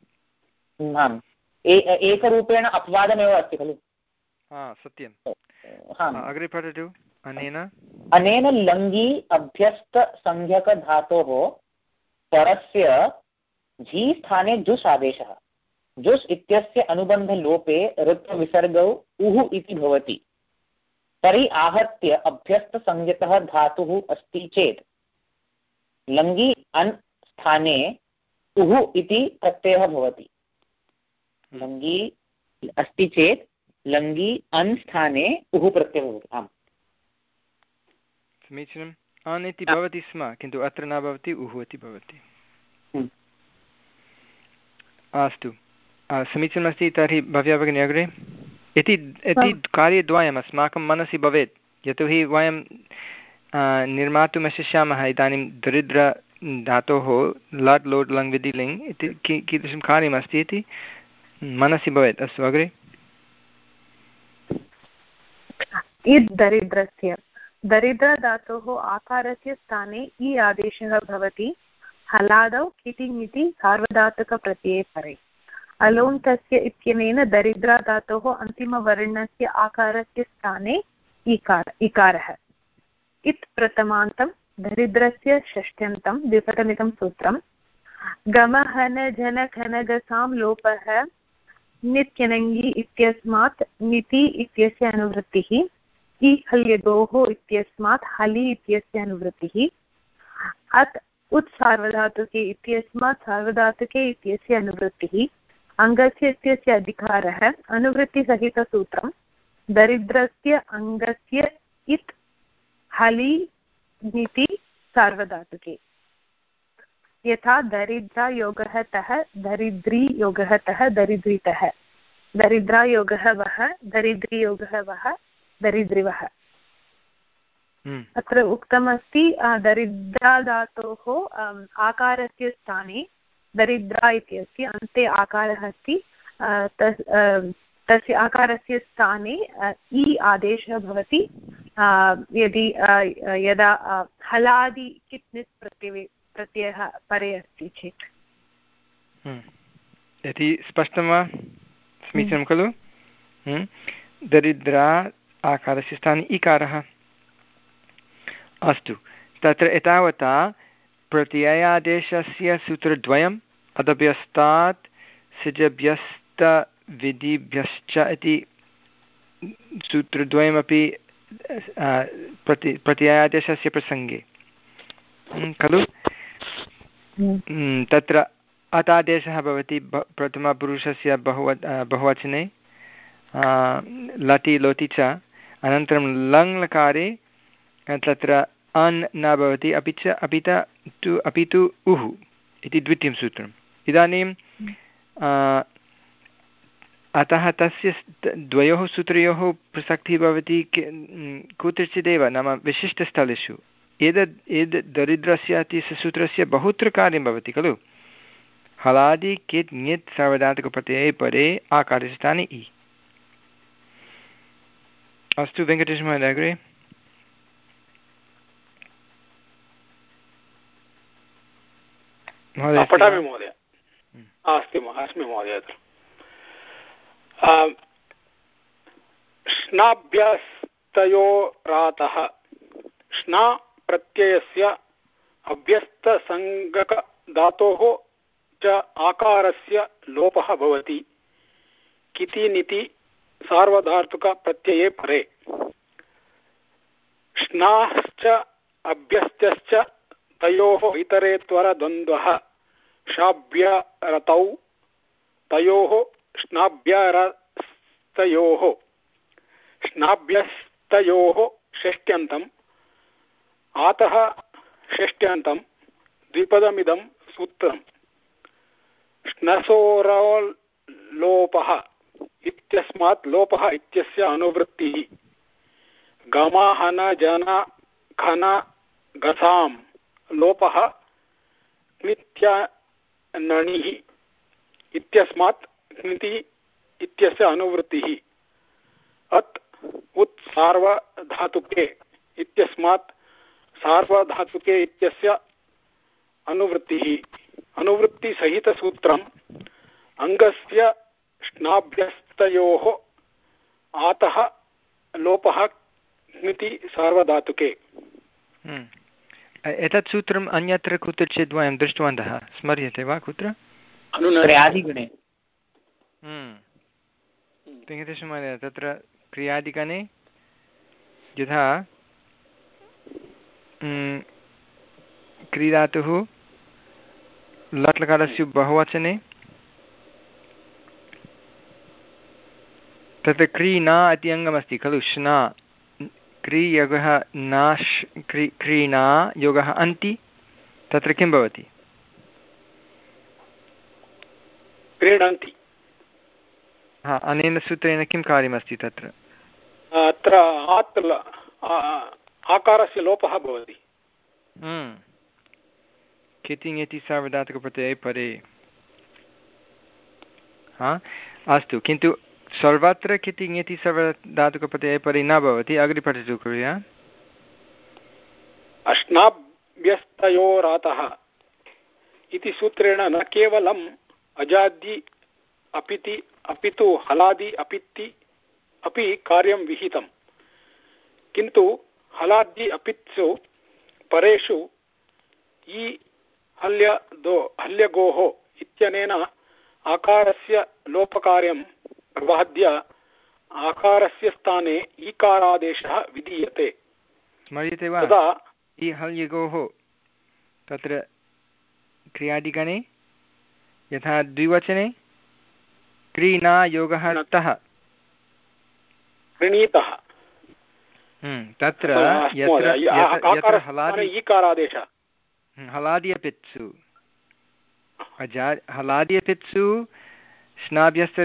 Speaker 2: एकरूपेण अपवादमेव अस्ति खलु।
Speaker 1: हा, सत्यम्। अग्रे पठतु। अनेन
Speaker 2: अनेन लङ्गी अभ्यस्तसंज्ञकधातोः परस्य झि स्थाने जुस् आदेशः। जुस् इत्यस्य अनुबन्धलोपे ऋत्वविसर्गौ उः इति भवति। तर्हि आहत्य अभ्यस्तसंज्ञकः धातुः अस्ति चेत् लङ्गी अन् स्थाने उः इति प्रत्ययः भवति। लङ्गी अस्ति चेत् लङ्गी अन् स्थाने उः प्रत्ययः भवति। आम्,
Speaker 1: समीचीनम्। अन् इति भवति स्म, किन्तु अत्र न भवति, उः इति भवति। अस्तु, समीचीनमस्ति। तर्हि भव्या भगिनी अग्रे। इति इति कार्यद्वयम् अस्माकं मनसि भवेत्, यतोहि वयं निर्मातुं शक्ष्यामः इदानीं दरिद्र धातोः लट् लोट् लङ् विधि लिङ् इति की कीदृशं कार्यमस्ति इति मनसि भवेत्। अस्तु, अग्रे।
Speaker 5: इद् दरिद्रस्य दरिद्रधातोः आकारस्य स्थाने इ आदेशः भवति। हलादौ कितिङिति सार्वधातुकप्रत्यये परे अलोन्तस्य इत्यनेन दरिद्रधातोः अन्तिमवर्णस्य आकारस्य स्थाने इकार इकारः। इत् प्रथमान्तं दरिद्रस्य षष्ट्यन्तं द्विपदमिदं सूत्रं। गमहन जन खनगसां लोपः नित्यनङ्गी इत्यस्मात् निति इत्यस्य अनुवृत्तिः। इ हल्यदोः इत्यस्मात् हलि इत्यस्य अनुवृत्तिः। अत् उत् सार्वधातुके इत्यस्मात् सार्वधातुके इत्यस्य अनुवृत्तिः। अङ्गस्य इत्यस्य अधिकारः। अनुवृत्तिसहितसूत्रं दरिद्रस्य अङ्गस्य इत् हलि निति सार्वधातुके। यथा दरिद्रा योगः तः दरिद्री योगः तः दरिद्रितः। दरिद्रा योगः वः दरिद्री योगः वः दरिद्रिवः। अत्र उक्तमस्ति दरिद्राधातोः आकारस्य स्थाने दरिद्रा इति अस्ति, अन्ते आकारः अस्ति, तस्य आकारस्य स्थाने इ आदेशः भवति यदि यदा हलादि कित्निस् प्रत्यये प्रत्ययः परे अस्ति चेत्।
Speaker 1: इति स्पष्टं वा? समीचीनं खलु? दरिद्रा आकारस्य स्थाने इकारः। अस्तु, तत्र एतावता प्रत्ययादेशस्य सूत्रद्वयम् अदभ्यस्तात् सिजभ्यस्तविधिभ्यश्च इति सूत्रद्वयमपि प्रति प्रत्ययादेशस्य प्रसङ्गे खलु? तत्र अतादेशः भवति प्रथमपुरुषस्य बहुव बहुवचने लटि लोटि च, अनन्तरं लङ् लकारे तत्र अन् न भवति, अपि च अपि तु अपि तु उः इति द्वितीयं सूत्रम्। इदानीं अतः तस्य द्वयोः सूत्रयोः प्रसक्तिः भवति कुत्रचिदेव, नाम विशिष्टस्थलेषु। एतद् एतद् दरिद्रस्य इति सूत्रस्य बहुत्र कार्यं भवति खलु? हलादि कित् ङित् सार्वधातुकप्रत्यये परे आकारस्य स्थाने इ। अस्तु वेङ्कटेशमहोदय अग्रे।
Speaker 6: पठामि महोदय। अस्ति अस्मि महोदय। श्नाभ्यस्तयोरातः श्ना प्रत्ययस्य अभ्यस्तसंज्ञकधातोः च आकारस्य लोपः भवति किति निति सार्वधातुकप्रत्यये परे। श्नाश्च अभ्यस्तश्च तयोः इतरेत्वरद्वन्द्वः शाभ्यरतौ तयोः श्नाभ्यरस्तयोः श्नाभ्यस्तयोः षष्ट्यन्तम् आतः षष्ट्यन्तं द्विपदमिदं सूत्रम्। श्नसोरलोपः इत्यस्मात् लोपः इत्यस्य अनुवृत्तिः गमहन जन खन गसां लोपः क्नित्यनणिः इत्यस्मात् क्निति इत्यस्य अनुवृत्तिः अत् उत् सार्वधातुके इत्यस्मात् सार्वधातुके इत्यस्य अनुवृत्तिः। अनुवृत्तिसहितसूत्रम् अङ्गस्य श्नाभ्यस्तयोः आतः लोपः क्निति सार्वधातुके।
Speaker 1: एतत् सूत्रम् अन्यत्र कुत्रचित् वयं दृष्टवन्तः, स्मर्यते वा? कुत्र?
Speaker 2: क्रियादिगणे।
Speaker 1: वेङ्कटेशमहोदय, तत्र क्रियादिगणे यथा क्रीडातुः लट्लकारस्य बहुवचने तत्र क्रीणा इति अङ्गमस्ति खलु? श्ना क्रियगः नाश् क्री क्रीणा योगः अन्ति, तत्र किं भवति?
Speaker 6: क्रीडन्ति।
Speaker 1: हा, अनेन सूत्रेण किं कार्यमस्ति तत्र?
Speaker 6: अत्र आकारस्य लोपः भवति।
Speaker 1: किति इति सार्वधातुकप्रत्यये परे। हा, अस्तु, किन्तु सर्वत्र किति इति सार्वधातुकप्रत्यये परे न भवति। अग्रे पठतु कृपया।
Speaker 6: अश्नाभ्यस्तयोरातः इति सूत्रेण न केवलम् अजादि अपिति अपितु हलादि अपिति अपि कार्यं विहितं, किन्तु हलादि अपित्सु परेषु इ हल्य दो हल्यगोः इत्यनेन आकारस्य लोपकार्यं प्रबाद्य आकारस्य स्थाने ईकारादेशः विधीयते।
Speaker 1: स्मर्यते वा?
Speaker 6: तदा
Speaker 1: इ हल्यगोः तत्र क्रियादिगणे यथा द्विवचने क्रीणा योगः तः
Speaker 6: क्रीणीतः,
Speaker 1: तत्र यत्र यत्र हलादि
Speaker 6: ईकारादेशः
Speaker 1: हलादियपित्सु अजा हलादियपित्सु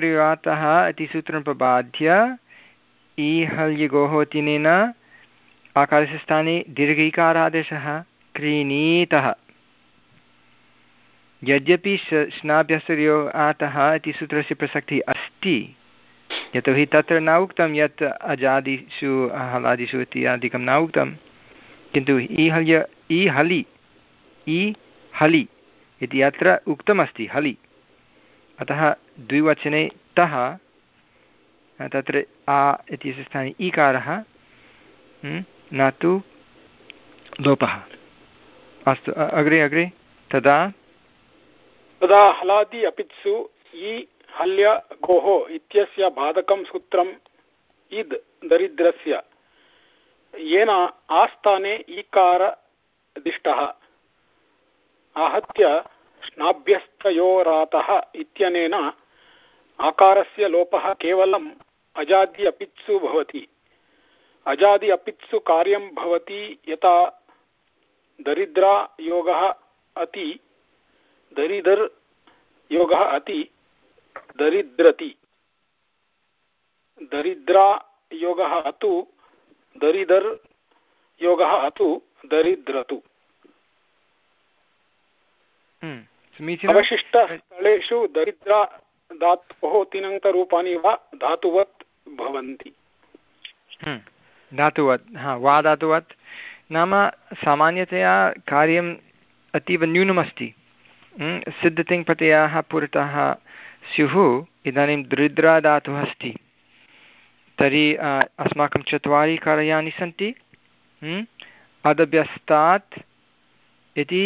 Speaker 1: श्नाभ्यस्तयोरातः इति सूत्रं प्रबाध्य इ हल्यगोः तिनेन आकारस्य स्थाने दीर्घैकारादेशः क्रीणीतः। यद्यपि श्नाभ्यस्तर्यो आतः इति सूत्रस्य प्रसक्तिः अस्ति, यतोहि तत्र न उक्तं यत् अजादिषु हलादिषु इत्यादिकं न उक्तं, किन्तु इ हल्य इ हलि इ हलि इति अत्र उक्तमस्ति हलि, अतः द्विवचने तः तत्र आ इत्यस्य स्थाने ईकारः न तु लोपः। अस्तु अग्रे अग्रे तदा
Speaker 6: तदा हलादि अपित्सु इ हल्य गोः इत्यस्य बाधकं सूत्रम् इद् दरिद्रस्य येन आस्थाने ईकारदिष्टः आहत्य श्नाभ्यस्तयोरातः इत्यनेन आकारस्य लोपः केवलम् अजादि अपित्सु भवति। अजादि अपित्सु कार्यं भवति यथा दरिद्रा योगः अति दरिद्र योगः अति दरिद्रति दरिद्रा योगः अतु दरिद्र योगः अतु दरिद्रतु। अवशिष्टस्थलेषु दरिद्रा धातोः तिङन्तरूपाणि वा धातुवत् भवन्ति।
Speaker 1: धातुवत् हा वा धातुवत् नाम सामान्यतया कार्यम् अतीव न्यूनमस्ति। सिद्धतिङ्प्रत्ययाः पुरतः स्युः। इदानीं दरिद्रा धातुः अस्ति, तर्हि अस्माकं चत्वारि कार्याणि सन्ति। अदभ्यस्तात् इति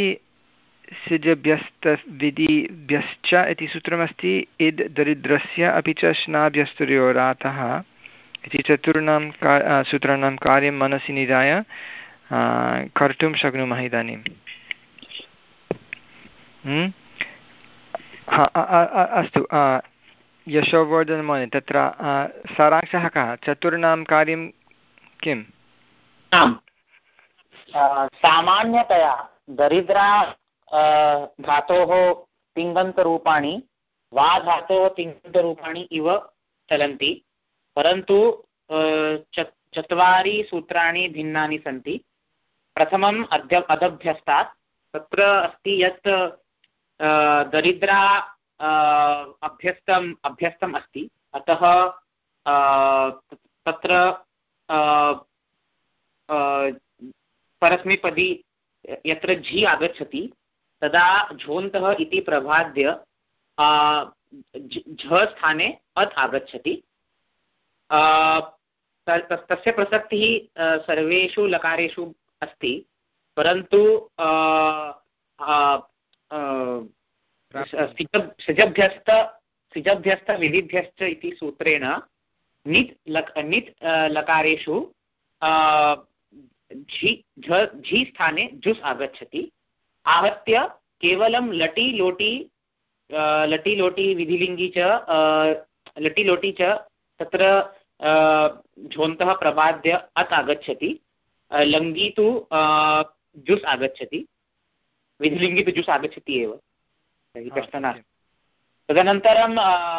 Speaker 1: सिजभ्यस्तविधिभ्यश्च इति सूत्रमस्ति। इद् दरिद्रस्य अपि च श्नाभ्यस्तर्योरातः इति चतुर्णां का सूत्राणां कार्यं मनसि निधाय कर्तुं शक्नुमः इदानीं। अस्तु यशोवर्धनमहोदय, तत्र सारांशः कः? चतुर्णां कार्यं किम्?
Speaker 2: आम्, सामान्यतया दरिद्रा धातोः तिङन्तरूपाणि वा धातोः तिङन्तरूपाणि इव चलन्ति, परन्तु चत्वारि सूत्राणि भिन्नानि सन्ति। प्रथमम् अद्य अदभ्यस्तात्। तत्र अस्ति यत् दरिद्रा अभ्यस्तम् अभ्यस्तम् अस्ति, अतः तत्र परस्मैपदी यत्र झि आगच्छति तदा झोन्तः इति प्रभाद्य झ स्थाने अत् आगच्छति। तस्य प्रसक्तिः सर्वेषु लकारेषु अस्ति, परन्तु सिजभ्यस्त सिजभ्यस्त विधिभ्यश्च इति सूत्रेण नित् लक नित् लकारेषु झि झि स्थाने जुस् आगच्छति। आहत्य केवलं लटि लोटि लटि लोटि विधिलिङ्गि च लटि लोटि च तत्र झोन्तः प्रबाद्य अत् आगच्छति। लङ्गि तु जुस् आगच्छति, विधिलिङ्गि तु जुस् आगच्छति एव, तर्हि कष्टः नास्ति। तदनन्तरं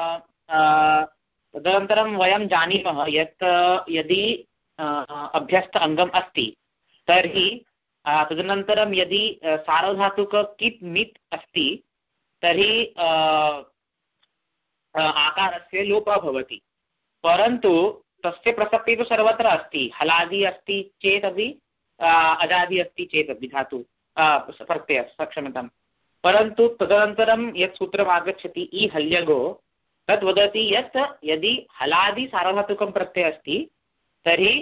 Speaker 2: तदनन्तरं वयं जानीमः यत् यदि अभ्यस्त अङ्गम् अस्ति तर्हि तदनन्तरं यदि सार्वधातुक कित् नित् अस्ति तर्हि आकारस्य लोपः भवति, परन्तु तस्य प्रसक्तिः तु सर्वत्र अस्ति। हलादि अस्ति चेदपि अजादि अस्ति चेदपि धातु प्रत्ययः क्षम्यताम्, परन्तु तदनन्तरं यत् सूत्रम् आगच्छति इ हल्यगो तद् वदति यत् यदि हलादि सार्वधातुकं प्रत्ययः अस्ति तर्हि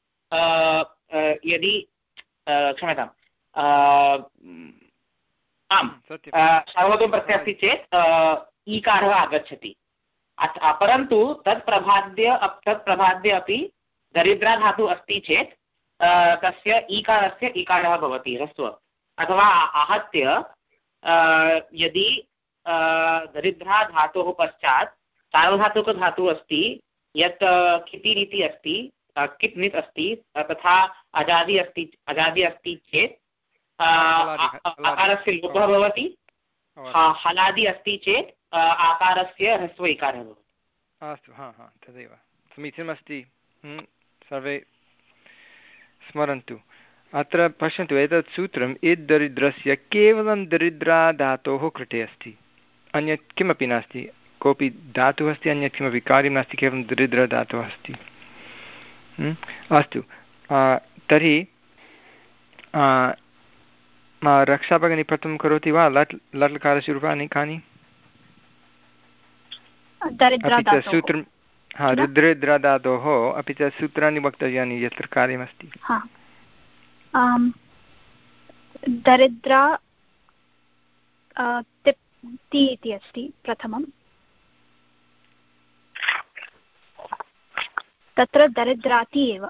Speaker 2: यदि क्षम्यताम् आम् सार्वधातुकं प्रत्ययः अस्ति चेत् ईकारः आगच्छति, परन्तु तत् प्रभाद्य तत् प्रभाद्य अपि दरिद्रा धातु अस्ति चेत् तस्य ईकारस्य ईकारः भवति ह्रस्व। अथवा आहत्य यदि दरिद्रा धातोः पश्चात् सार्वधातुकधातुः अस्ति यत् कितिरिति अस्ति, कित् नित् अस्ति, तथा अजादि अस्ति अजादि अस्ति चेत् आकारस्य लोपः भवति। हलादि अस्ति चेत् आकारस्य ह्रस्व इकारः भवति।
Speaker 1: अस्तु, हा हा तदेव समीचीनमस्ति। सर्वे स्मरन्तु अत्र पश्यन्तु एतत् सूत्रम् इद् दरिद्रस्य केवलं दरिद्रा धातोः कृते अस्ति, अन्यत् किमपि नास्ति, कोऽपि धातुः अस्ति अन्यत् किमपि कार्यं नास्ति, केवलं दरिद्रधातुः अस्ति। अस्तु तर्हि रक्षाभगिनी प्रथमं करोति वा लट् लट्लकारस्य रूपाणि कानि? अपि च सूत्रं हा रुद्रद्राधातोः अपि च सूत्राणि वक्तव्यानि यत्र कार्यमस्ति।
Speaker 3: दरिद्रा ति इति अस्ति प्रथमं, तत्र दरिद्राति एव,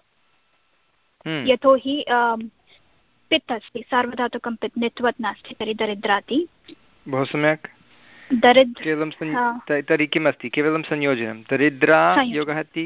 Speaker 3: यतोहि पित् अस्ति, सार्वधातुकं पित्, नित्वत् नास्ति, तर्हि दरिद्राति।
Speaker 1: बहु सम्यक्।
Speaker 3: दरिद्र
Speaker 1: केवलं तर्हि किम् अस्ति? केवलं संयोजनं, दरिद्रा योगः ति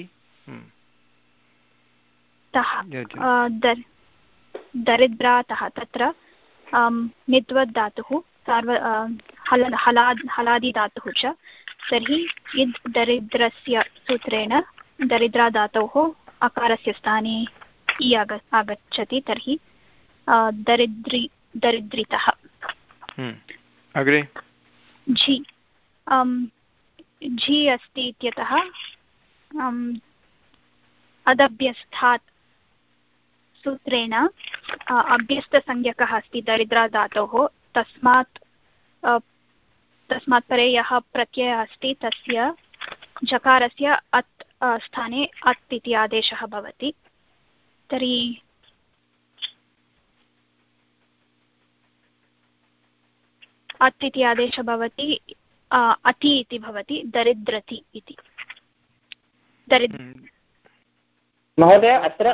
Speaker 3: दरिद्रातः, तत्र नित्वत् धातुः सार्व हल हलाद् हलादिधातुः च, तर्हि इद् दरिद्रस्य सूत्रेण दरिद्राधातोः अकारस्य स्थाने इ आग आगच्छति, तर्हि दरिद्रि दरिद्रितः।
Speaker 1: अग्रे
Speaker 3: झि झि अस्ति इत्यतः अदभ्यस्थात् सूत्रेण अभ्यस्तसंज्ञकः अस्ति दरिद्राधातोः, तस्मात् तस्मात् परे यः प्रत्ययः अस्ति तस्य झकारस्य अत् स्थाने अत् इति आदेशः भवति। तर्हि अत् इति आदेशः भवति, अति इति भवति, दरिद्रति इति। दरिद्र
Speaker 2: महोदय अत्र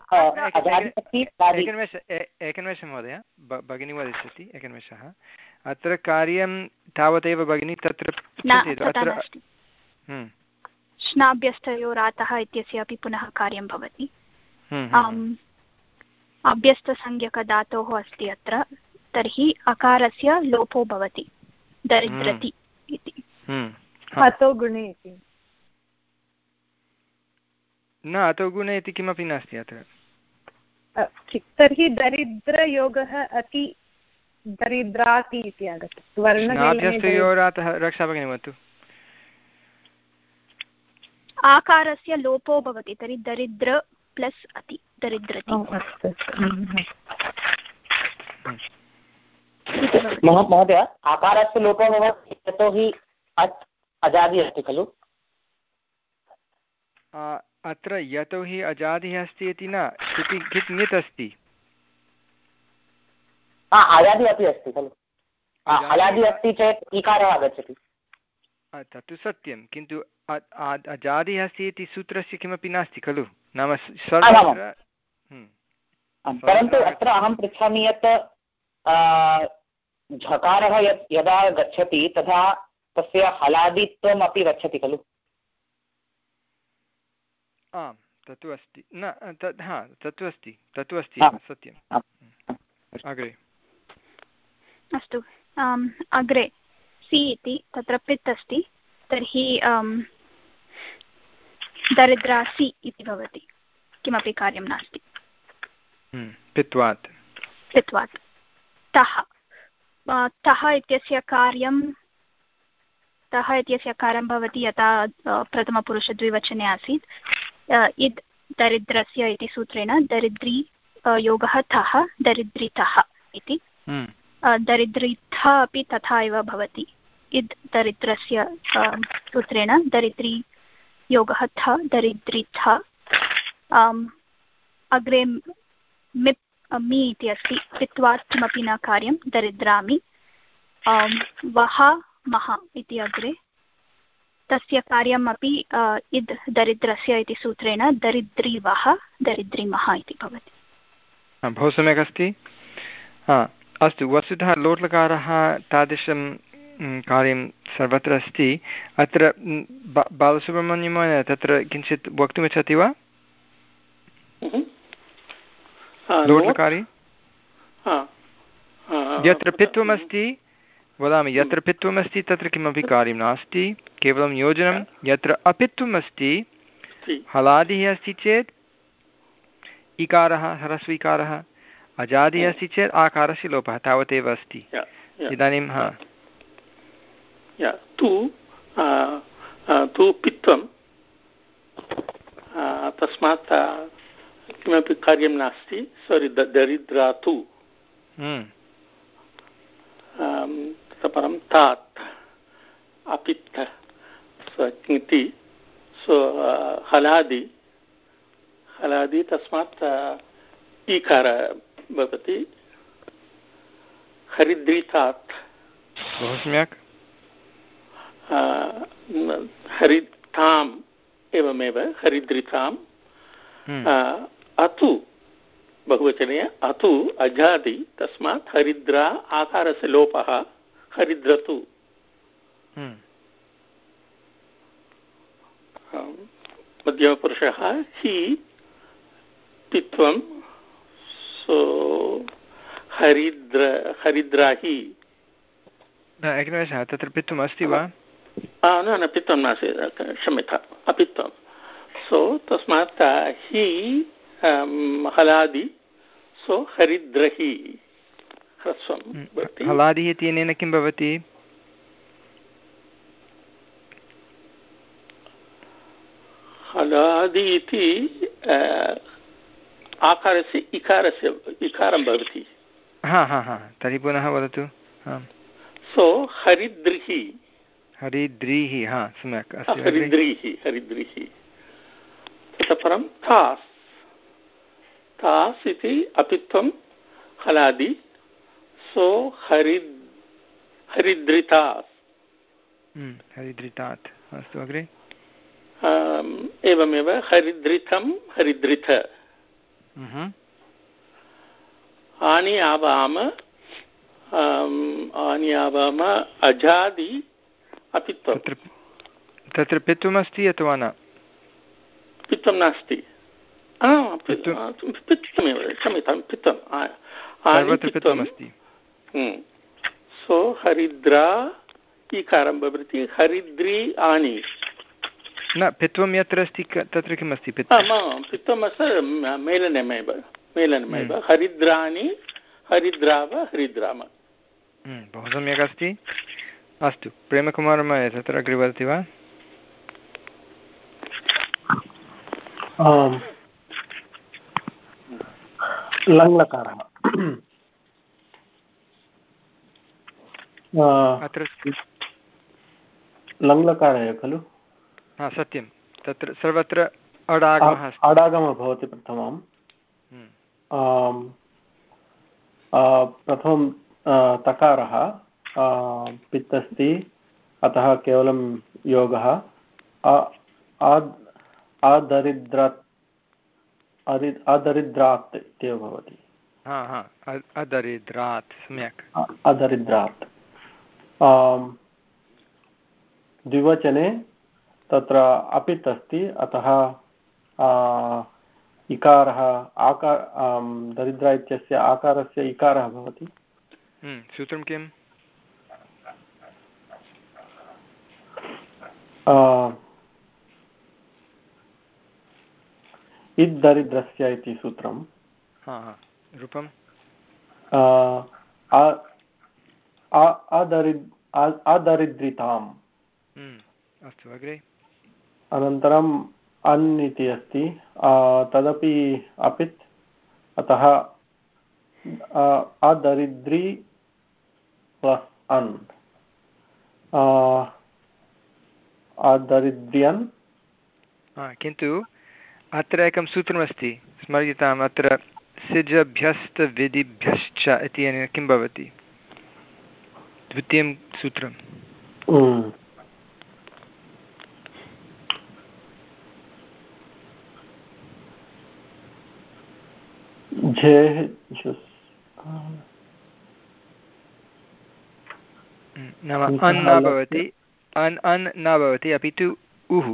Speaker 1: एकनिमेषः महोदय, भगिनी वदिष्यति, एकनिमेषः। अत्र कार्यं तावदेव भगिनी, तत्र
Speaker 3: श्नाभ्यस्तयोरातः इत्यस्य अपि पुनः कार्यं भवति। अभ्यस्तसंज्ञकधातोः अस्ति अत्र, तर्हि अकारस्य लोपो भवति, दरिद्रति इति।
Speaker 5: अतो गुणे इति
Speaker 1: न, अतो गुणे इति किमपि नास्ति अत्र।
Speaker 5: तर्हि दरिद्रयोगः अति दरिद्राति इति आगच्छति
Speaker 1: वर्णयोरातः। रक्षाभगिनी वदतु।
Speaker 3: आकारस्य लोपो भवति, तर्हि दरिद्र प्लस् अति, दरिद्रति।
Speaker 2: महोदय आकारस्य लोपो भवति यतोहि अत् अजादि अस्ति खलु?
Speaker 1: अत्र यतोहि अजादिः अस्ति इति न, इति कित् ङित् अस्ति।
Speaker 2: अजादि अपि अस्ति खलु? अजादि अस्ति चेत् इकारः आगच्छति।
Speaker 1: तत्तु सत्यं, किन्तु अजादिः अस्ति इति सूत्रस्य किमपि नास्ति खलु, नाम सर्वत्र।
Speaker 2: परन्तु अत्र अहं पृच्छामि यत् झकारः यदा गच्छति तदा तस्य हलादित्वम् अपि गच्छति खलु?
Speaker 1: आम्, तत्तु अस्ति। न तद् हा तत्तु अस्ति, तत्तु अस्ति, सत्यम्। अग्रे
Speaker 3: अस्तु, अग्रे सि इति तत्र पित् अस्ति, तर्हि दरिद्रासि इति भवति, किमपि कार्यं नास्ति।
Speaker 1: पित्वात्
Speaker 3: पित्वात् तः तः इत्यस्य कार्यं तः इत्यस्य कार्यं भवति यथा प्रथमपुरुषद्विवचने आसीत्, इद् दरिद्रस्य इति सूत्रेण दरिद्री योगः तः दरिद्रितः इति। दरिद्रितः अपि तथा एव भवति, इद् दरिद्रस्य सूत्रेण दरिद्री योगः थ दरिद्रितः। अग्रे मिप् मि इति अस्ति, पित्वात् किमपि न कार्यं, दरिद्रामि। वः मः इति अग्रे, तस्य कार्यमपि इद् दरिद्रस्य इति सूत्रेण दरिद्रीवः दरिद्रीमः इति भवति।
Speaker 1: बहु सम्यक् अस्ति। अस्तु, वस्तुतः लोट्लकारः तादृशं कार्यं सर्वत्र अस्ति। अत्र बालसुब्रह्मण्यं तत्र किञ्चित् वक्तुमिच्छति वा लोट्लकारि? यत्र पित्वमस्ति वदामि, यत्र पित्वमस्ति तत्र किमपि कार्यं नास्ति, केवलं योजनं। यत्र अपित्वमस्ति, हलादिः अस्ति चेत् इकारः ह्रस्वीकारः, अजादिः अस्ति चेत् आकारस्य लोपः, तावदेव अस्ति। इदानीं हा
Speaker 6: तु तु पित्वं तस्मात् किमपि कार्यं नास्ति, सोरि दरिद्रा तु। ततः परं तात् अपित्त इति, सो हलादि हलादि तस्मात् ईकार भवति, हरिद्रितात्।
Speaker 1: बहु सम्यक्।
Speaker 6: हरिताम् एवमेव हरिद्रिताम्। अतु बहुवचने अतु अजादि, तस्मात् हरिद्रा आकारस्य लोपः, हरिद्रतु। मध्यमपुरुषः हि पित्वं, सो हरिद्र हरिद्राहि।
Speaker 1: एकनिमेषः, तत्र पित्वम् अस्ति वा?
Speaker 6: न न पित्वं नास्ति, क्षम्यताम्, अपित्वं। सो तस्मात् हि हलादि, सो हरिद्रहि ह्रस्वं भवति।
Speaker 1: हलादिः इत्यनेन किं भवति?
Speaker 6: हलादि इति आकारस्य इकारस्य इकारं भवति।
Speaker 1: हा हा हा तर्हि पुनः वदतु।
Speaker 6: सो हरिद्रिहि।
Speaker 1: हरिद्रिहि, हा सम्यक् अस्ति।
Speaker 6: हरिद्रिहि हरिद्रिहि। ततः परं तास् तास् इति अपित्वं हलादि, सो हरिद् हरिद्रितात्।
Speaker 1: हरिद्रितात्, अस्तु अग्रे।
Speaker 6: एवमेव हरिद्रितं हरिद्रिथ। आनि आवाम आनि आवाम अजादि अपित्वं।
Speaker 1: तत्र पित्वमस्ति अथवा न?
Speaker 6: पित्वं नास्ति, पित्वमेव, क्षम्यतां, पित्वम्
Speaker 1: अस्ति।
Speaker 6: सो हरिद्रा इकारं भवति, हरिद्रि आनि।
Speaker 1: न, पित्वं यत्र अस्ति तत्र किमस्ति? पित्वम्
Speaker 6: पित्वमस्ति मेलनमेव मेलनमेव हरिद्राणि हरिद्राव हरिद्राम।
Speaker 1: बहु सम्यक् अस्ति। अस्तु, प्रेमकुमारमहोदय तत्र अग्रे वदति वा?
Speaker 4: लङ्लकारः
Speaker 1: अत्र
Speaker 4: लङ्लकारः खलु?
Speaker 1: हा सत्यं, तत्र सर्वत्र अडागमः
Speaker 4: अडागमः भवति प्रथमं। प्रथमं तकारः पित् अस्ति, अतः केवलं योगः। अदरिद्रात् अदरिद्रात् इत्येव भवति।
Speaker 1: हा हा अदरिद्रात्, सम्यक्।
Speaker 4: अदरिद्रात्। द्विवचने तत्र अपित् अस्ति, अतः इकारः आकार दरिद्रा इत्यस्य आकारस्य इकारः भवति।
Speaker 1: सूत्रं किम्?
Speaker 4: इद्दरिद्रस्य इति सूत्रं।
Speaker 1: रूपम् अदरिद्रिताम्। अस्तु, अग्रे।
Speaker 4: अनन्तरम् अन् इति अस्ति, तदपि अपित्, अतः अदरिद्री प्लस् अन्, अदरिद्र्यन्।
Speaker 1: किन्तु अत्र एकं सूत्रमस्ति, स्मर्यताम्। अत्र सिजभ्यस्तविधिभ्यश्च इत्यनेन किं भवति? द्वितीयं सूत्रं। नाम अन् न भवति, अन् अन् न भवति, अपि तु उः।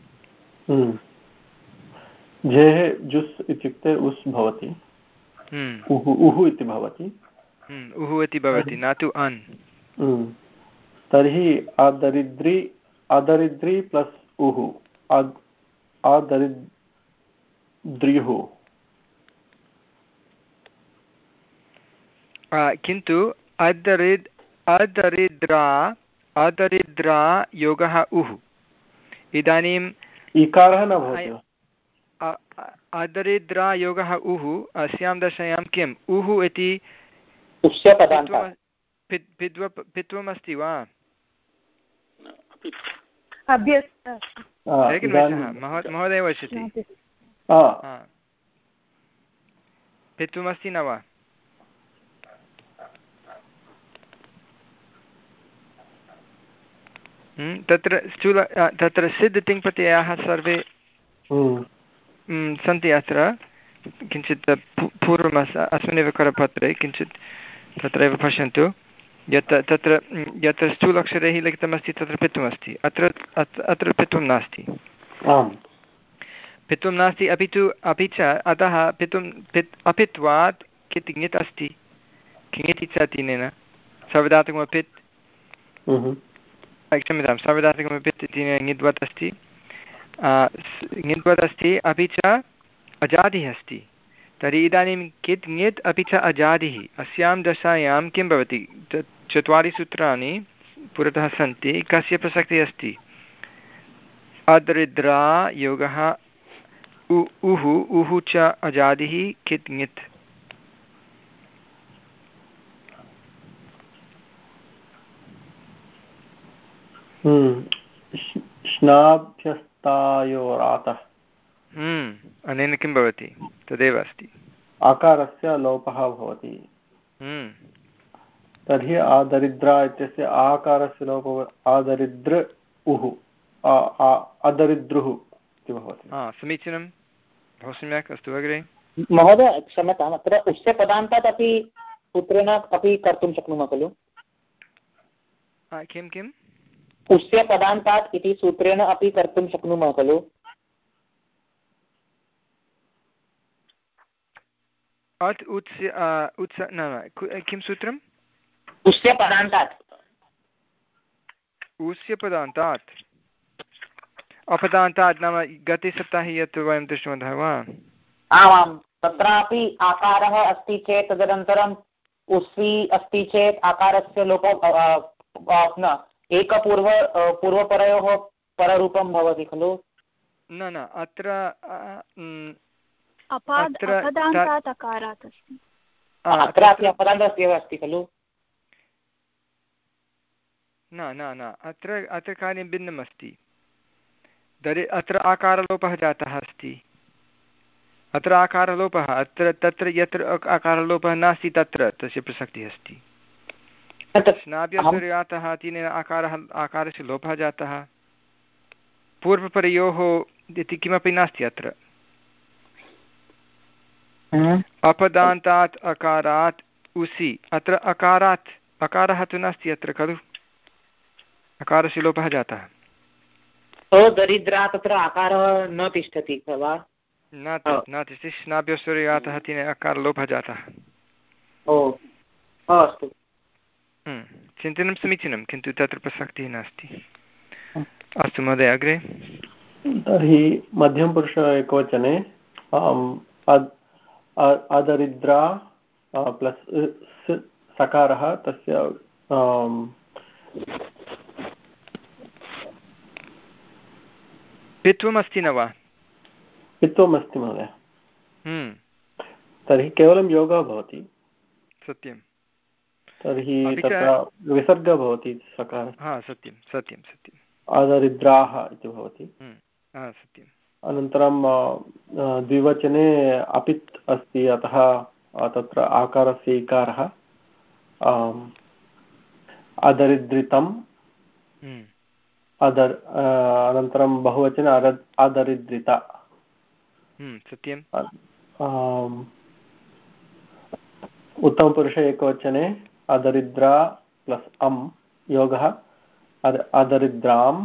Speaker 4: झेः जुस् इत्युक्ते उस् भवति, उः उः इति भवति,
Speaker 1: उः इति भवति, न तु अन्।
Speaker 4: तर्हि अदरिद्री अदरिद्री प्लस् उः, अदरिद्र्युः।
Speaker 1: किन्तु अदरिद् अदरिद्रा अदरिद्रा योगः उः इदानीम्
Speaker 4: इकारः न भवति वा
Speaker 1: अदरिद्रा योगः उः अस्यां दशायां किम् उः इति पित्वम् अस्ति वा महोदय वदति पित्वमस्ति न वा तत्र स्थूल तत्र सिद्ध तिङ्प्रत्ययाः सर्वे सन्ति अत्र किञ्चित् पूर्वम् अस्मिन्नेव करपत्रे किञ्चित् तत्रैव पश्यन्तु यत् तत्र यत्र स्थूलक्षरैः लिखितमस्ति तत्र पित्वमस्ति अत्र अत्र पित्वं नास्ति पित्वं नास्ति अपि तु अपि च अतः पित्वं पित् अपित्वात् कित् ङित् अस्ति किङिति च तिनेन सर्वधातुकमपित् क्षम्यतां सर्वधातुकमपित् इति ङिद्वत् अस्ति ङिद्वत् अस्ति अपि च अजादिः अस्ति तर्हि इदानीं कित् ङित् अपि च अजादिः अस्यां दशायां किं भवति चत्वारि सूत्राणि पुरतः सन्ति कस्य प्रसक्तिः अस्ति अदरिद्रा योगः उः उः च अजादिः कित् ङित्
Speaker 4: स्नाभ्यस्तायोरातः
Speaker 1: अनेन किं भवति तदेव अस्ति
Speaker 4: आकारस्य लोपः भवति तर्हि आदरिद्रा इत्यस्य आकारस्य लोपः आदरिद्र उः अदरिद्रुः इति भवति
Speaker 1: समीचीनं बहु सम्यक् अस्तु अग्रे
Speaker 2: महोदय क्षम्यताम् अत्र उस्य पदान्तात् अपि सूत्रेण अपि कर्तुं शक्नुमः खलु
Speaker 1: किं किम्
Speaker 2: उस्य पदान्तात् इति सूत्रेण अपि कर्तुं शक्नुमः खलु
Speaker 1: अत् उत्स्य उत्स न किं सूत्रम्
Speaker 2: उस्य पदान्तात्
Speaker 1: उस्य पदान्तात् अपदान्तात् नाम गते सप्ताहे यत् वयं दृष्टवन्तः वा
Speaker 2: आमां तत्रापि आकारः अस्ति चेत् तदनन्तरम् उस्वी अस्ति चेत् आकारस्य लोपः न एकपूर्व पूर्वपरयोः पररूपं भवति खलु
Speaker 1: न न अत्र
Speaker 3: अपदान्तात् अकारात् अस्ति
Speaker 2: अत्रापि अपदान्तस्य एव अस्ति खलु
Speaker 1: न न न अत्र अत्र कार्यं भिन्नम् अस्ति दरि अत्र आकारलोपः जातः अस्ति अत्र आकारलोपः अत्र तत्र यत्र आकारलोपः नास्ति तत्र तस्य प्रसक्तिः अस्ति स्नाभ्यस्वरयातः तेन आकारः आकारस्य लोपः जातः पूर्वपरयोः इति किमपि नास्ति अत्र अपदान्तात् अकारात् उसि अत्र अकारात् अकारः तु नास्ति अत्र खलु अकारस्य लोपः जातः
Speaker 2: दरिद्रा तत्र आकारः न तिष्ठति वा
Speaker 1: न न तिष्ठति स्नाभ्यस्वरयातः तेन अकारलोपः जातः
Speaker 2: ओ अस्तु
Speaker 1: चिन्तनं समीचीनं किन्तु तत्र प्रसक्तिः नास्ति अस्तु महोदय अग्रे
Speaker 4: तर्हि मध्यमपुरुष एकवचने अदरिद्रा प्लस् सकारः तस्य
Speaker 1: पित्वमस्ति न वा
Speaker 4: पित्वमस्ति महोदय तर्हि केवलं योगः भवति
Speaker 1: सत्यं
Speaker 4: तर्हि तत्र विसर्गः भवति सकारः
Speaker 1: सत्यं सत्यं सत्यम्
Speaker 4: अदरिद्राः इति भवति
Speaker 1: सत्यम्
Speaker 4: अनन्तरं द्विवचने अपित् अस्ति अतः तत्र आकारस्य इकारः अदरिद्रितम् अदर् अनन्तरं बहुवचने अद अदरिद्रिता
Speaker 1: सत्यम्
Speaker 4: उत्तमपुरुषे एकवचने अदरिद्रा प्लस् अम् योगः अदरिद्राम्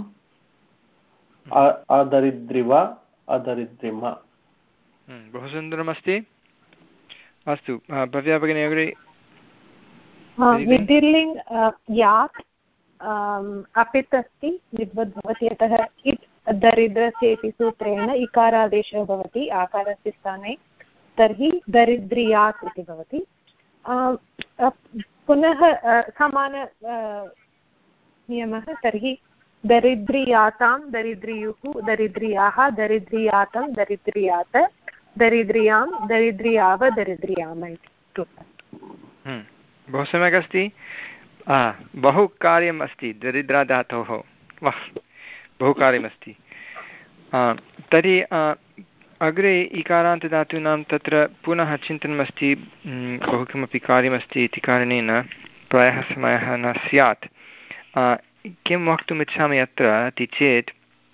Speaker 4: अदरिद्रिव अदरिद्रिम
Speaker 1: बहु सुन्दरमस्ति अस्तु भव्या भगिनी अग्रे
Speaker 5: विधिर्लिङ् यात् अपित् अस्ति विद्वद् भवति अतः इत् दरिद्रस्य इति सूत्रेण इकारादेशः भवति आकारस्य स्थाने तर्हि दरिद्र्यात् इति भवति पुनः समान नियमः तर्हि दरिद्रियातां दरिद्रियुः दरिद्रियाः दरिद्रियातं दरिद्रियात दरिद्रियां दरिद्रियाव दरिद्रियाम इति।
Speaker 1: बहु सम्यक् अस्ति। बहु कार्यम् अस्ति दरिद्राधातोः। वाह, बहु कार्यमस्ति। तर्हि अग्रे इकारान्तदातूनां तत्र पुनः चिन्तनमस्ति, बहु किमपि कार्यमस्ति इति कारणेन प्रायः समयः न स्यात्। किं वक्तुम् इच्छामि अत्र इति चेत्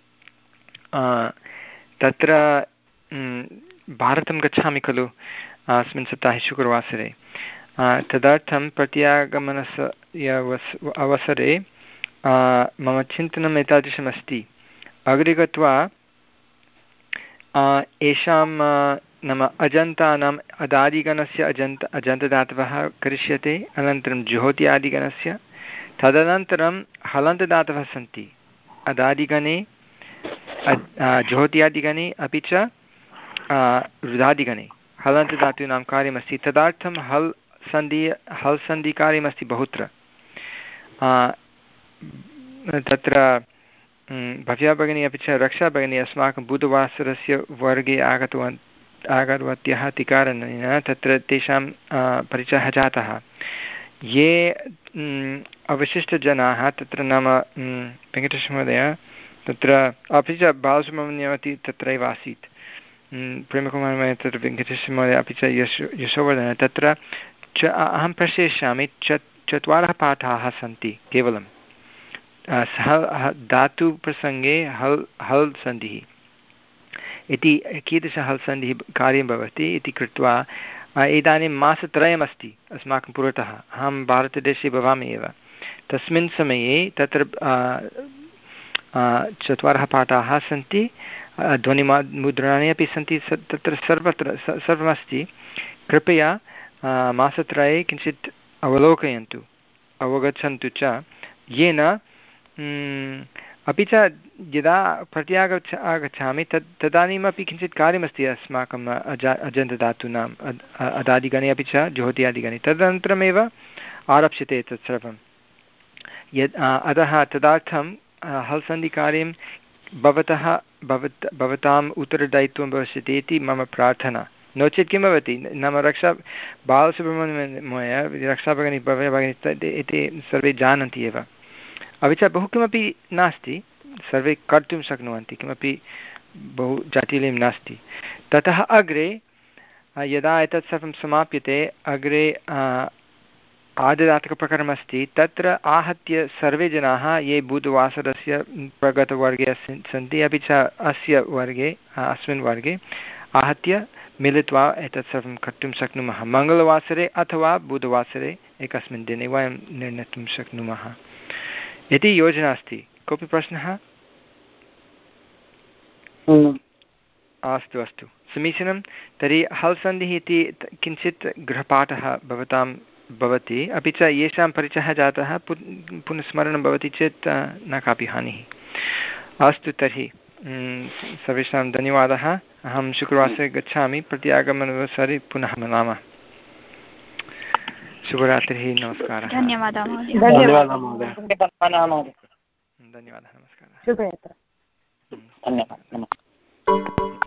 Speaker 1: तत्र भारतं गच्छामि खलु अस्मिन् सप्ताहे शुक्रवासरे, तदर्थं प्रत्यागमनस्य अवसरे मम चिन्तनम् एतादृशमस्ति। अग्रे गत्वा येषां नाम अजन्तानाम् अदादिगणस्य अजन्त अजन्तदातवः करिष्यते, अनन्तरं जुहोति आदिगणस्य, तदनन्तरं हलन्तदातवः सन्ति अदादिगणे जुहोत्यादिगणे अपि च रुदादिगणे हलन्तदातूनां कार्यमस्ति। तदर्थं हल् सन्धि हल् सन्धिकार्यमस्ति बहुत्र। तत्र भव्या भगिनी अपि च रक्षा भगिनी अस्माकं बुधवासरस्य वर्गे आगतवान् आगतवत्यः इति कारणेन तत्र तेषां परिचयः जातः। ये अवशिष्टजनाः तत्र नाम वेङ्कटेशमहोदय तत्र अपि च बालसुब्रह्मण्यमपि तत्रैव आसीत्, प्रेमकुमारमहोदय तत्र वेङ्कटेशमहोदय अपि च यशो यशोवर्धन तत्र च अहं प्रेषयिष्यामि। च चत्वारः पाठाः सन्ति केवलं सः धातुप्रसङ्गे हल् हल् सन्धिः इति कीदृशः हल् सन्धिः कार्यं भवति इति कृत्वा इदानीं मासत्रयमस्ति अस्माकं पुरतः। अहं भारतदेशे भवामि एव तस्मिन् समये तत्र चत्वारः पाठाः सन्ति, ध्वनिमा मुद्रणानि अपि सन्ति, तत्र सर्वत्र सर्वमस्ति। कृपया मासत्रये किञ्चित् अवलोकयन्तु, अवगच्छन्तु च, येन अपि च यदा प्रत्यागच्छ आगच्छामि तद् तदानीमपि किञ्चित् कार्यमस्ति अस्माकम् अज अजन्तदातूनाम् अदादिगणे अपि च जुहोत्यादिगणे, तदनन्तरमेव आरप्स्यते तत् सर्वं। यद् अतः तदर्थं हल् सन्धिकार्यं भवतः भवत् भवताम् उत्तरदायित्वं भविष्यति इति मम प्रार्थना। नो चेत् किं भवति नाम रक्षा बालसुब्रह्मण्यमहोदय रक्षाभगिनी भव्या भगिनी इति सर्वे जानन्ति एव, अपि च बहु किमपि नास्ति, सर्वे कर्तुं शक्नुवन्ति, किमपि बहु जटिलं नास्ति। ततः अग्रे यदा एतत् सर्वं समाप्यते अग्रे आदिदातकप्रकरणमस्ति, तत्र आहत्य सर्वे जनाः ये बुधवासरस्य प्रगतवर्गे सन्ति अपि च अस्य वर्गे अस्मिन् वर्गे आहत्य मिलित्वा एतत् सर्वं कर्तुं शक्नुमः। मङ्गलवासरे अथवा बुधवासरे एकस्मिन् दिने वयं निर्णेतुं शक्नुमः इति योजना अस्ति। कोऽपि प्रश्नः? अस्तु अस्तु समीचीनं। तर्हि हल् सन्धिः इति किञ्चित् गृहपाठः भवतां भवति, अपि च येषां परिचयः जातः पुनः स्मरणं भवति चेत् न कापि हानिः। अस्तु तर्हि सर्वेषां धन्यवादः। अहं शुक्रवासरे गच्छामि, प्रति आगमनावसरे पुनः मिलामः। शुभरात्रिः, नमस्कारः।
Speaker 3: धन्यवादः महोदय।
Speaker 4: धन्यवादः महोदय।
Speaker 1: धन्यवादः, नमस्कारः।
Speaker 5: शुभरात्रिः। धन्यवादः।